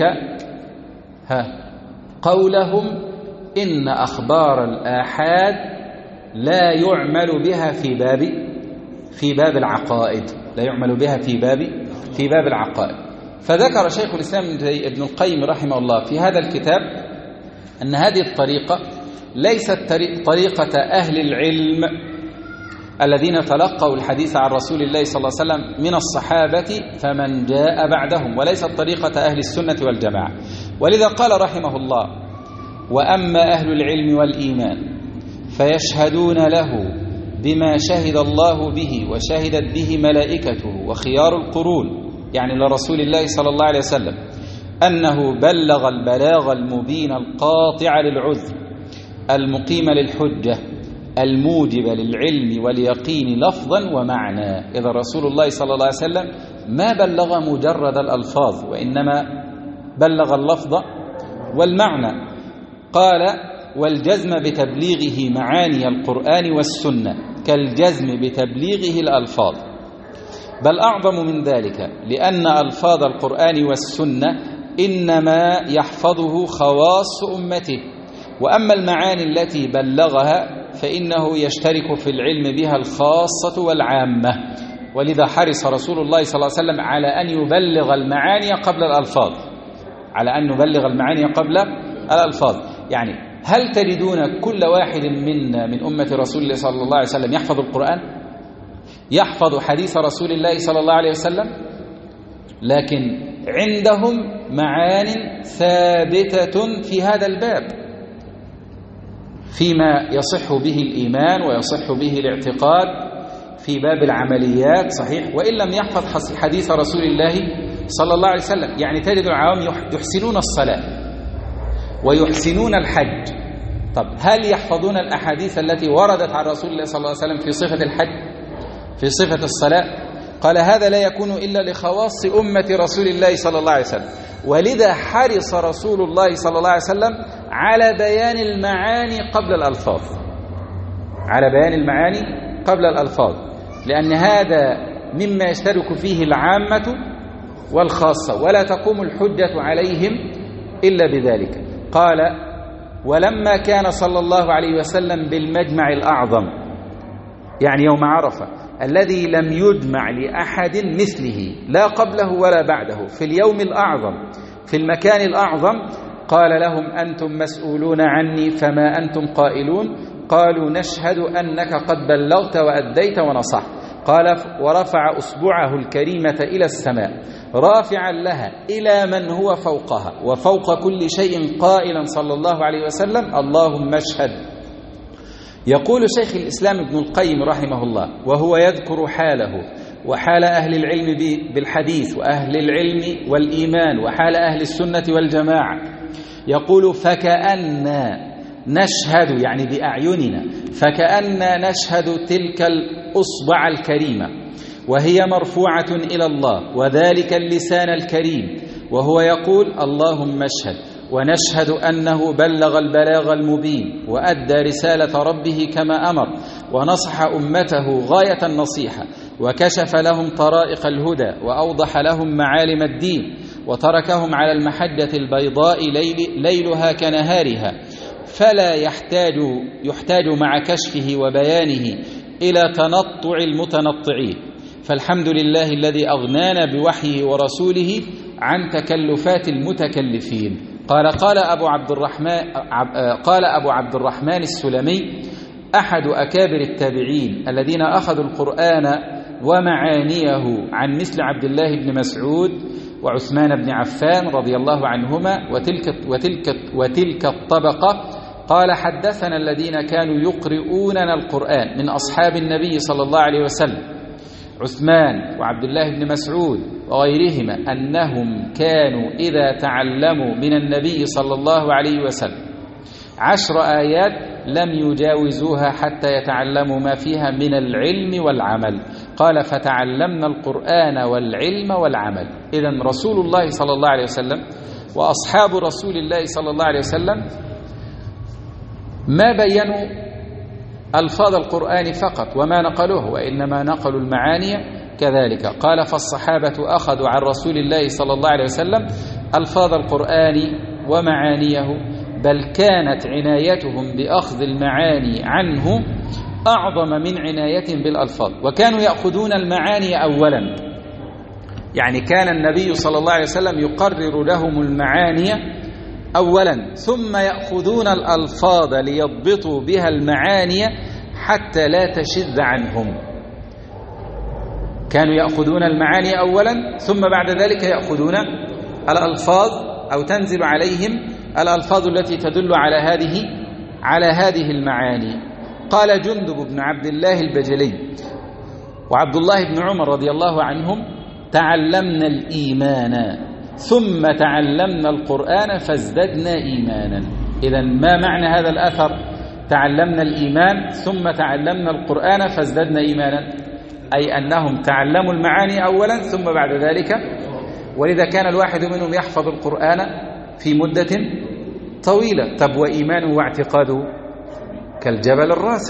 قولهم إن أخبار الآحاد لا يعمل بها في باب العقائد، لا يعمل بها في باب العقائد. فذكر شيخ الإسلام ابن القيم رحمه الله في هذا الكتاب أن هذه الطريقة ليست طريقة أهل العلم الذين تلقوا الحديث عن رسول الله صلى الله عليه وسلم من الصحابة فمن جاء بعدهم، وليست طريقة أهل السنة والجماعة. ولذا قال رحمه الله وأما أهل العلم والإيمان فيشهدون له بما شهد الله به وشهدت به ملائكته وخيار القرون، يعني لرسول الله صلى الله عليه وسلم، أنه بلغ البلاغ المبين القاطع للعذر المقيم للحجة الموجب للعلم واليقين لفظا ومعنى. إذا رسول الله صلى الله عليه وسلم ما بلغ مجرد الألفاظ، وإنما بلغ اللفظ والمعنى. قال: والجزم بتبليغه معاني القرآن والسنة كالجزم بتبليغه الألفاظ، بل أعظم من ذلك، لأن ألفاظ القرآن والسنة إنما يحفظه خواص أمته، وأما المعاني التي بلغها فإنه يشترك في العلم بها الخاصة والعامة. ولذا حرص رسول الله صلى الله عليه وسلم على أن يبلغ المعاني قبل الألفاظ، على أن يبلغ المعاني قبل الألفاظ. يعني هل تجدون كل واحد من أمة رسول الله صلى الله عليه وسلم يحفظ القرآن، يحفظ حديث رسول الله صلى الله عليه وسلم؟ لكن عندهم معان ثابتة في هذا الباب، فيما يصح به الإيمان ويصح به الاعتقاد، في باب العمليات صحيح، وإن لم يحفظ حديث رسول الله صلى الله عليه وسلم. يعني تجد العوام يحسنون الصلاة ويحسنون الحج، طب هل يحفظون الأحاديث التي وردت عن رسول الله صلى الله عليه وسلم في صفة الحج، في صفة الصلاة؟ قال: هذا لا يكون إلا لخواص أمة رسول الله صلى الله عليه وسلم. ولذا حرص رسول الله صلى الله عليه وسلم على بيان المعاني قبل الألفاظ، على بيان المعاني قبل الألفاظ، لأن هذا مما يشترك فيه العامة والخاصة، ولا تقوم الحجة عليهم إلا بذلك. قال: ولما كان صلى الله عليه وسلم بالمجمع الأعظم، يعني يوم عرفة الذي لم يجمع لأحد مثله لا قبله ولا بعده، في اليوم الأعظم في المكان الأعظم، قال لهم: أنتم مسؤولون عني فما أنتم قائلون؟ قالوا: نشهد أنك قد بلغت وأديت ونصحت. قال: ورفع أصبعه الكريمة إلى السماء رافعا لها إلى من هو فوقها وفوق كل شيء، قائلا صلى الله عليه وسلم: اللهم اشهد. يقول شيخ الإسلام ابن القيم رحمه الله وهو يذكر حاله وحال أهل العلم بالحديث وأهل العلم والإيمان وحال أهل السنة والجماعة، يقول: فكأن نشهد، يعني بأعيننا، فكأن نشهد تلك الأصبع الكريمة وهي مرفوعة إلى الله وذلك اللسان الكريم، وهو يقول: اللهم اشهد، ونشهد أنه بلغ البلاغ المبين وأدى رسالة ربه كما أمر، ونصح أمته غاية النصيحة، وكشف لهم طرائق الهدى، وأوضح لهم معالم الدين، وتركهم على المحجة البيضاء ليلها كنهارها، فلا يحتاج مع كشفه وبيانه إلى تنطع المتنطعين. فالحمد لله الذي أغنانا بوحيه ورسوله عن تكلفات المتكلفين. قال أبو عبد الرحمن السلمي أحد أكابر التابعين الذين أخذوا القرآن ومعانيه عن مثل عبد الله بن مسعود وعثمان بن عفان رضي الله عنهما وتلك الطبقة. قال: حدثنا الذين كانوا يقرؤوننا القرآن من أصحاب النبي صلى الله عليه وسلم، عثمان وعبد الله بن مسعود وغيرهما، أنهم كانوا إذا تعلموا من النبي صلى الله عليه وسلم 10 آيات لم يجاوزوها حتى يتعلموا ما فيها من العلم والعمل. قال: فتعلمنا القرآن والعلم والعمل. إذن رسول الله صلى الله عليه وسلم وأصحاب رسول الله صلى الله عليه وسلم ما بينوا ألفاظ القرآن فقط وما نقلوه، وإنما نقلوا المعاني كذلك. قال: فالصحابة أخذوا عن رسول الله صلى الله عليه وسلم ألفاظ القرآن ومعانيه، بل كانت عنايتهم بأخذ المعاني عنه أعظم من عنايتهم بالألفاظ، وكانوا يأخذون المعاني أولا. يعني كان النبي صلى الله عليه وسلم يقرر لهم المعاني أولا، ثم يأخذون الألفاظ ليضبطوا بها المعاني حتى لا تشذ عنهم. كانوا يأخذون المعاني أولا، ثم بعد ذلك يأخذون الألفاظ أو تنزل عليهم الألفاظ التي تدل على هذه المعاني. قال جندب بن عبد الله البجلي وعبد الله بن عمر رضي الله عنهم: تعلمنا الإيمان ثم تعلمنا القرآن فازددنا إيمانا. إذن ما معنى هذا الأثر؟ تعلمنا الإيمان ثم تعلمنا القرآن فازددنا إيمانا، أي أنهم تعلموا المعاني أولا ثم بعد ذلك، ولذا كان الواحد منهم يحفظ القرآن في مدة طويلة. طب وإيمانه واعتقاده كالجبل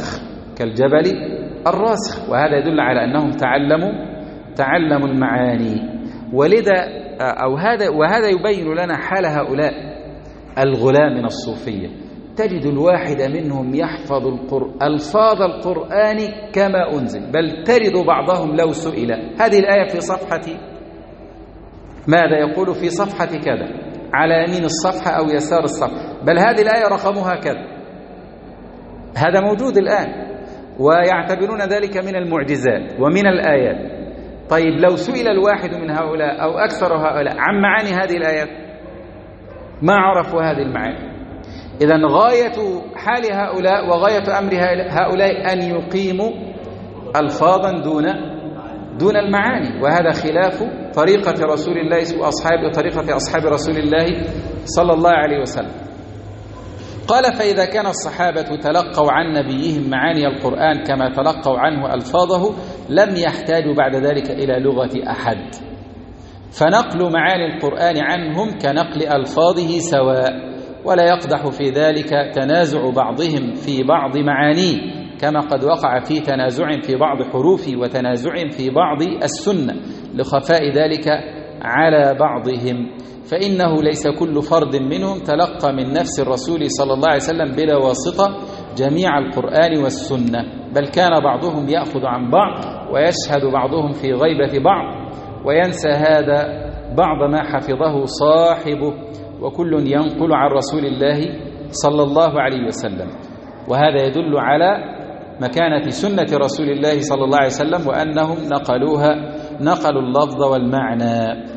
الراسخ، وهذا يدل على أنهم تعلموا المعاني. ولذا وهذا يبين لنا حال هؤلاء الغلاة من الصوفية. تجد الواحد منهم يحفظ ألفاظ القرآن كما أنزل، بل تجد بعضهم لو سئل هذه الآية في صفحة ماذا، يقول في صفحة كذا، على يمين الصفحة أو يسار الصفحة، بل هذه الآية رقمها كذا. هذا موجود الآن، ويعتبرون ذلك من المعجزات ومن الآيات. طيب لو سئل الواحد من هؤلاء أو أكثر هؤلاء عن معاني هذه الآيات ما عرفوا هذه المعاني. إذن غاية حال هؤلاء وغاية أمر هؤلاء أن يقيموا ألفاظا دون المعاني، وهذا خلاف طريقة رسول الله وطريقة أصحاب رسول الله صلى الله عليه وسلم. قال: فإذا كان الصحابة تلقوا عن نبيهم معاني القرآن كما تلقوا عنه ألفاظه لم يحتاجوا بعد ذلك إلى لغة أحد، فنقل معاني القرآن عنهم كنقل ألفاظه سواء، ولا يقدح في ذلك تنازع بعضهم في بعض معانيه، كما قد وقع في تنازع في بعض حروفه وتنازع في بعض السنة لخفاء ذلك على بعضهم، فإنه ليس كل فرد منهم تلقى من نفس الرسول صلى الله عليه وسلم بلا واسطة جميع القرآن والسنة، بل كان بعضهم يأخذ عن بعض ويشهد بعضهم في غيبة بعض، وينسى هذا بعض ما حفظه صاحبه، وكل ينقل عن رسول الله صلى الله عليه وسلم. وهذا يدل على مكانة سنة رسول الله صلى الله عليه وسلم، وأنهم نقلوا اللفظ والمعنى.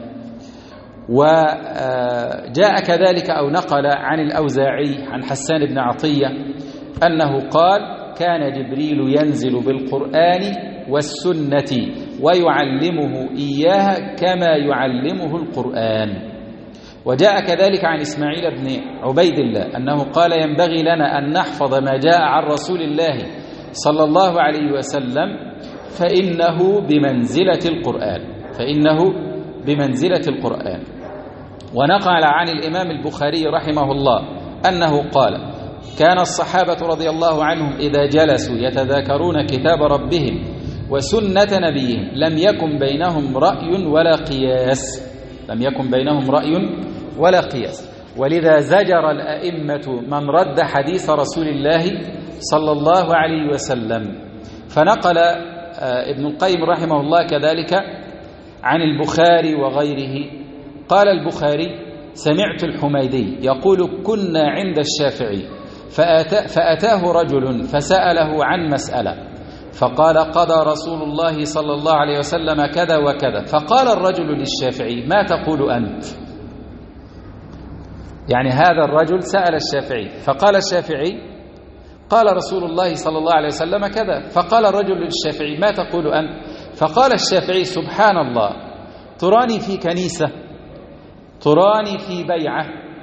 وجاء كذلك أو نقل عن الأوزاعي عن حسان بن عطية أنه قال: كان جبريل ينزل بالقرآن والسنة ويعلمه إياها كما يعلمه القرآن. وجاء كذلك عن إسماعيل بن عبيد الله أنه قال: ينبغي لنا أن نحفظ ما جاء عن رسول الله صلى الله عليه وسلم فإنه بمنزلة القرآن. ونقل عن الإمام البخاري رحمه الله أنه قال: كان الصحابة رضي الله عنهم إذا جلسوا يتذاكرون كتاب ربهم وسنة نبيهم لم يكن بينهم رأي ولا قياس. ولذا زجر الأئمة من رد حديث رسول الله صلى الله عليه وسلم. فنقل ابن القيم رحمه الله كذلك عن البخاري وغيره، قال البخاري: سمعت الحميدي يقول: كنا عند الشافعي فأتاه رجل فسأله عن مسألة، فقال: قضى رسول الله صلى الله عليه وسلم كذا وكذا. فقال الرجل للشافعي: ما تقول أنت؟ يعني هذا الرجل سأل الشافعي، فقال الشافعي: قال رسول الله صلى الله عليه وسلم كذا. فقال الرجل للشافعي: ما تقول أنت؟ فقال الشافعي: سبحان الله، تراني في كنيسة، تراني في بيعة،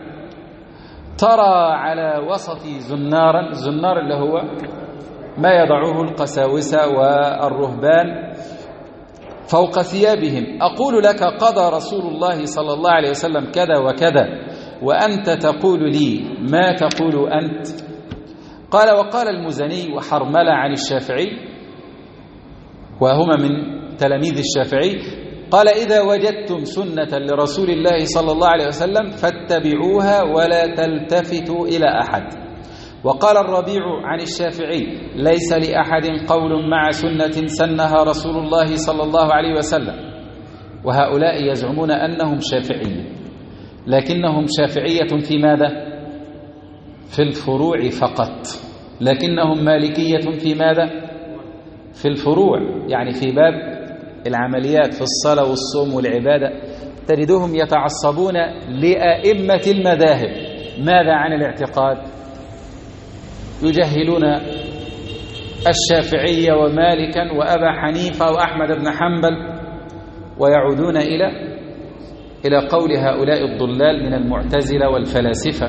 ترى على وسطي زنارا، الزنار اللي هو ما يضعه القساوسة والرهبان فوق ثيابهم، أقول لك قضى رسول الله صلى الله عليه وسلم كذا وكذا، وأنت تقول لي ما تقول أنت؟ قال: وقال المزني وحرملة عن الشافعي، وهما من تلاميذ الشافعي، قال: إذا وجدتم سنة لرسول الله صلى الله عليه وسلم فاتبعوها ولا تلتفتوا إلى أحد. وقال الربيع عن الشافعي: ليس لأحد قول مع سنة سنها رسول الله صلى الله عليه وسلم. وهؤلاء يزعمون أنهم شافعية، لكنهم شافعية في ماذا؟ في الفروع فقط، لكنهم مالكية في ماذا؟ في الفروع، يعني في باب العمليات في الصلاة والصوم والعبادة تجدهم يتعصبون لأئمة المذاهب، ماذا عن الاعتقاد؟ يجهلون الشافعية ومالكا وأبا حنيفة وأحمد بن حنبل، ويعودون إلى قول هؤلاء الضلال من المعتزلة والفلاسفة.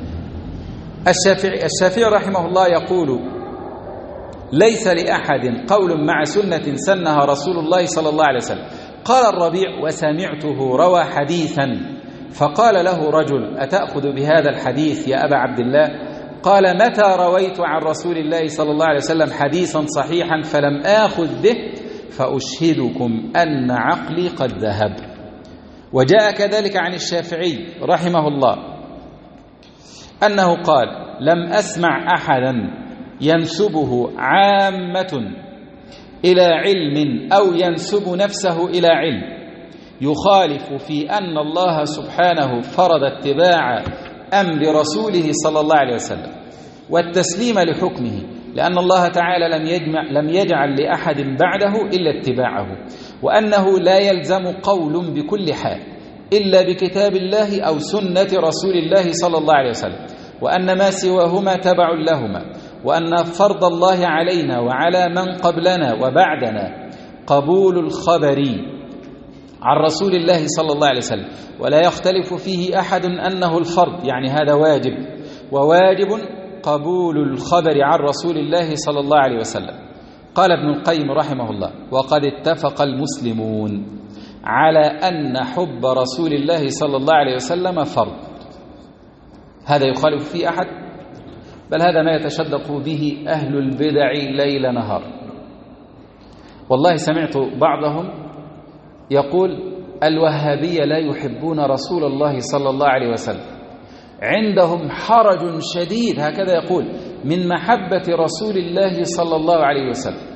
الشافعي رحمه الله يقول: ليس لأحد قول مع سنة سنها رسول الله صلى الله عليه وسلم. قال الربيع: وسمعته روى حديثا، فقال له رجل: أتأخذ بهذا الحديث يا أبا عبد الله؟ قال: متى رويت عن رسول الله صلى الله عليه وسلم حديثا صحيحا فلم آخذ به فأشهدكم أن عقلي قد ذهب. وجاء كذلك عن الشافعي رحمه الله أنه قال: لم أسمع أحدا ينسبه عامة إلى علم أو ينسب نفسه إلى علم يخالف في أن الله سبحانه فرض اتباع أمر رسوله صلى الله عليه وسلم والتسليم لحكمه، لأن الله تعالى لم يجعل لأحد بعده إلا اتباعه، وأنه لا يلزم قول بكل حال إلا بكتاب الله أو سنة رسول الله صلى الله عليه وسلم، وأن ما سواهما تبع لهما، وأن فرض الله علينا وعلى من قبلنا وبعدنا قبول الخبر عن رسول الله صلى الله عليه وسلم، ولا يختلف فيه أحد أنه الفرض، يعني هذا واجب، وواجب قبول الخبر عن رسول الله صلى الله عليه وسلم. قال ابن القيم رحمه الله: وقد اتفق المسلمون على أن حب رسول الله صلى الله عليه وسلم فرض. هذا يخالف فيه أحد؟ بل هذا ما يتشدق به أهل البدع ليل نهار. والله سمعت بعضهم يقول: الوهابية لا يحبون رسول الله صلى الله عليه وسلم، عندهم حرج شديد، هكذا يقول، من محبة رسول الله صلى الله عليه وسلم،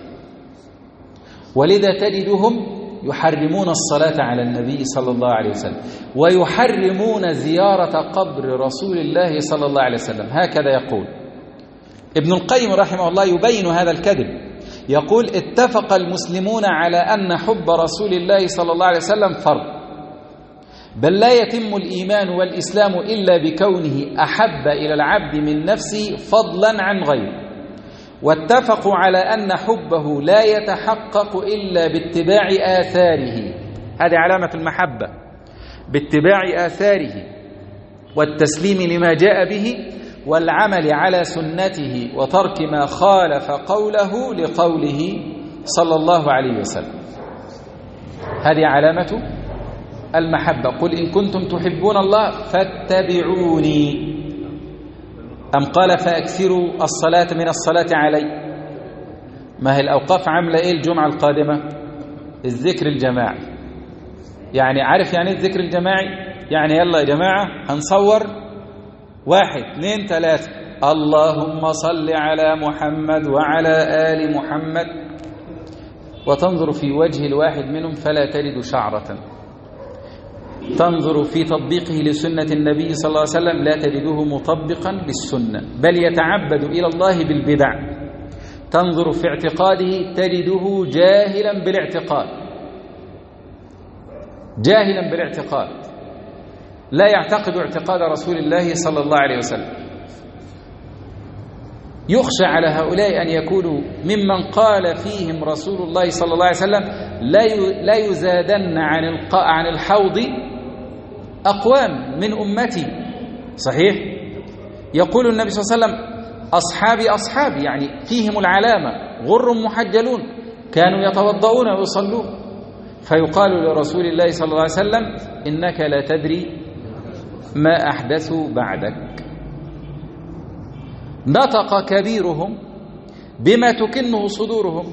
ولذا تجدهم يحرمون الصلاة على النبي صلى الله عليه وسلم، ويحرمون زيارة قبر رسول الله صلى الله عليه وسلم، هكذا يقول. ابن القيم رحمه الله يبين هذا الكذب، يقول: اتفق المسلمون على أن حب رسول الله صلى الله عليه وسلم فرض، بل لا يتم الإيمان والإسلام إلا بكونه أحب إلى العبد من نفسه فضلا عن غيره، واتفقوا على أن حبه لا يتحقق إلا باتباع آثاره، هذه علامة المحبة، باتباع آثاره والتسليم لما جاء به والعمل على سنته وترك ما خالف قوله لقوله صلى الله عليه وسلم. هذه علامة المحبة. قل إن كنتم تحبون الله فاتبعوني، أم قال فأكثروا الصلاة من الصلاة علي؟ ما هي الأوقاف عاملة إيه الجمعة القادمة؟ الذكر الجماعي. يعني عارف يعني الذكر الجماعي؟ يعني يلا يا جماعة هنصور 1 2 3 اللهم صل على محمد وعلى آل محمد، وتنظر في وجه الواحد منهم فلا تجد شعرة، تنظر في تطبيقه لسنة النبي صلى الله عليه وسلم لا تجده مطبقا للسنة، بل يتعبد إلى الله بالبدع. تنظر في اعتقاده تجده جاهلا بالاعتقاد، جاهلا بالاعتقاد، لا يعتقد اعتقاد رسول الله صلى الله عليه وسلم. يخشى على هؤلاء أن يكونوا ممن قال فيهم رسول الله صلى الله عليه وسلم: لا يزادن عن الحوض أقوام من أمتي. صحيح؟ يقول النبي صلى الله عليه وسلم: أصحابي أصحابي، يعني فيهم العلامة، غر محجلون كانوا يتوضؤون ويصلون، فيقال لرسول الله صلى الله عليه وسلم: إنك لا تدري ما أحدثوا بعدك. نطق كبيرهم بما تكنه صدورهم،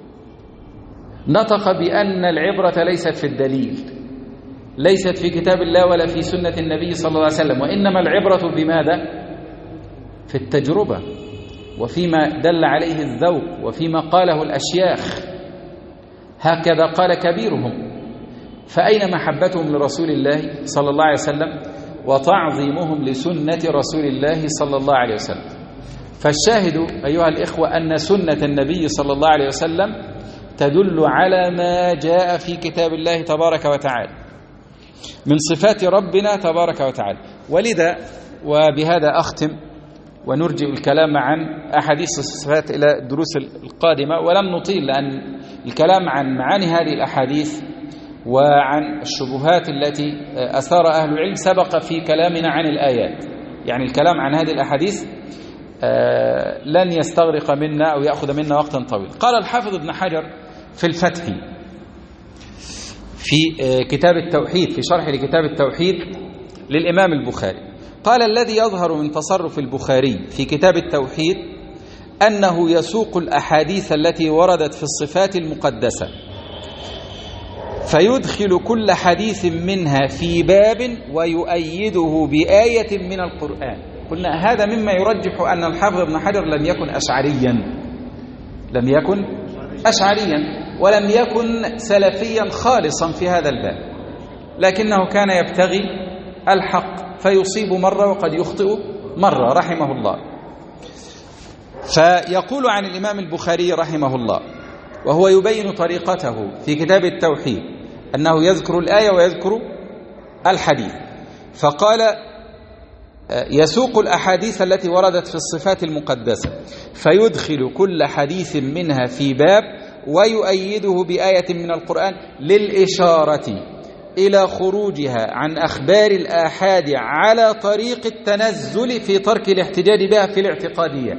نطق بأن العبرة ليست في الدليل، ليست في كتاب الله ولا في سنة النبي صلى الله عليه وسلم، وإنما العبرة بماذا؟ في التجربة، وفيما دل عليه الذوق، وفيما قاله الأشياخ. هكذا قال كبيرهم. فأين محبتهم لرسول الله صلى الله عليه وسلم وتعظيمهم لسنة رسول الله صلى الله عليه وسلم؟ فالشاهد أيها الإخوة أن سنة النبي صلى الله عليه وسلم تدل على ما جاء في كتاب الله تبارك وتعالى من صفات ربنا تبارك وتعالى. ولذا وبهذا أختم ونرجع الكلام عن أحاديث الصفات إلى الدروس القادمة، ولم نطيل لأن الكلام عن معاني هذه الأحاديث وعن الشبهات التي أثار أهل العلم سبق في كلامنا عن الآيات. يعني الكلام عن هذه الأحاديث لن يستغرق منا أو يأخذ منا وقتا طويل. قال الحافظ ابن حجر في الفتح في كتاب التوحيد، في شرح لكتاب التوحيد للإمام البخاري، قال: الذي يظهر من تصرف البخاري في كتاب التوحيد أنه يسوق الأحاديث التي وردت في الصفات المقدسة فيدخل كل حديث منها في باب ويؤيده بآية من القرآن. قلنا هذا مما يرجح أن الحافظ ابن حجر لم يكن أشعريا ولم يكن سلفيا خالصا في هذا الباب، لكنه كان يبتغي الحق فيصيب مرة وقد يخطئ مرة رحمه الله. فيقول عن الإمام البخاري رحمه الله وهو يبين طريقته في كتاب التوحيد أنه يذكر الآية ويذكر الحديث، فقال: يسوق الأحاديث التي وردت في الصفات المقدسة فيدخل كل حديث منها في باب ويؤيده بآية من القرآن للإشارة إلى خروجها عن أخبار الآحاد على طريق التنزل في ترك الاحتجاج بها في الاعتقادية،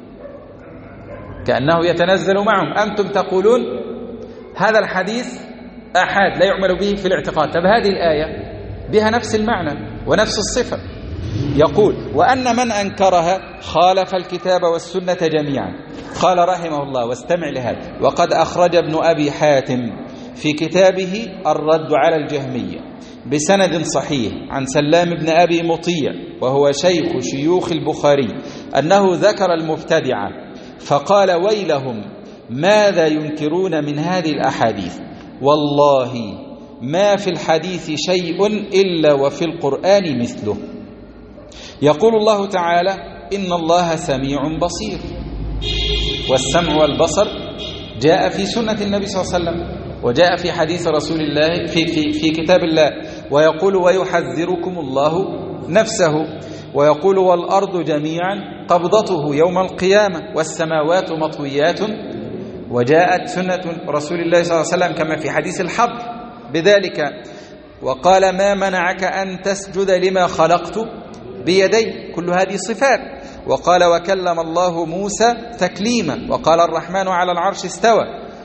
كأنه يتنزل معهم. أنتم تقولون هذا الحديث آحاد لا يعمل به في الاعتقاد، طب هذه الآية بها نفس المعنى ونفس الصفة. يقول: وأن من أنكرها خالف الكتاب والسنة جميعا. قال رحمه الله، واستمع لهذا: وقد أخرج ابن أبي حاتم في كتابه الرد على الجهمية بسند صحيح عن سلام بن أبي مطيع وهو شيخ شيوخ البخاري أنه ذكر المبتدعة فقال: ويلهم ماذا ينكرون من هذه الأحاديث، والله ما في الحديث شيء إلا وفي القرآن مثله. يقول الله تعالى: إن الله سميع بصير، والسمع والبصر جاء في سنة النبي صلى الله عليه وسلم وجاء في حديث رسول الله في كتاب الله. ويقول: ويحذركم الله نفسه. ويقول: والأرض جميعا قبضته يوم القيامة والسماوات مطويات. وجاءت سنة رسول الله صلى الله عليه وسلم كما في حديث الحبر بذلك. وقال: ما منعك أن تسجد لما خلقت بيدي. كل هذه صفات. وقال: وكلم الله موسى تكليما. وقال: الرحمن على العرش استوى.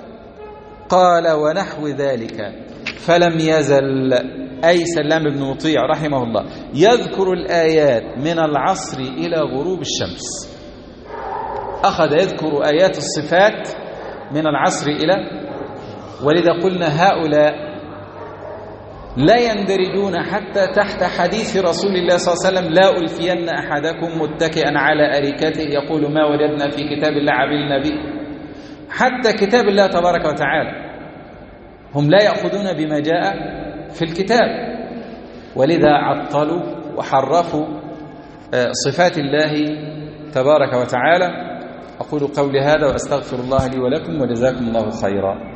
قال: ونحو ذلك. فلم يزل أي سلام بن مطيع رحمه الله يذكر الآيات من العصر إلى غروب الشمس. أخذ يذكر آيات الصفات من العصر إلى، ولذا قلنا هؤلاء لا يندرجون حتى تحت حديث رسول الله صلى الله عليه وسلم: لا ألفين أحدكم متكئا على أريكته يقول ما وجدنا في كتاب الله عملنا به. حتى كتاب الله تبارك وتعالى هم لا يأخذون بما جاء في الكتاب، ولذا عطلوا وحرفوا صفات الله تبارك وتعالى. أقول قولي هذا وأستغفر الله لي ولكم، وجزاكم الله خيرا.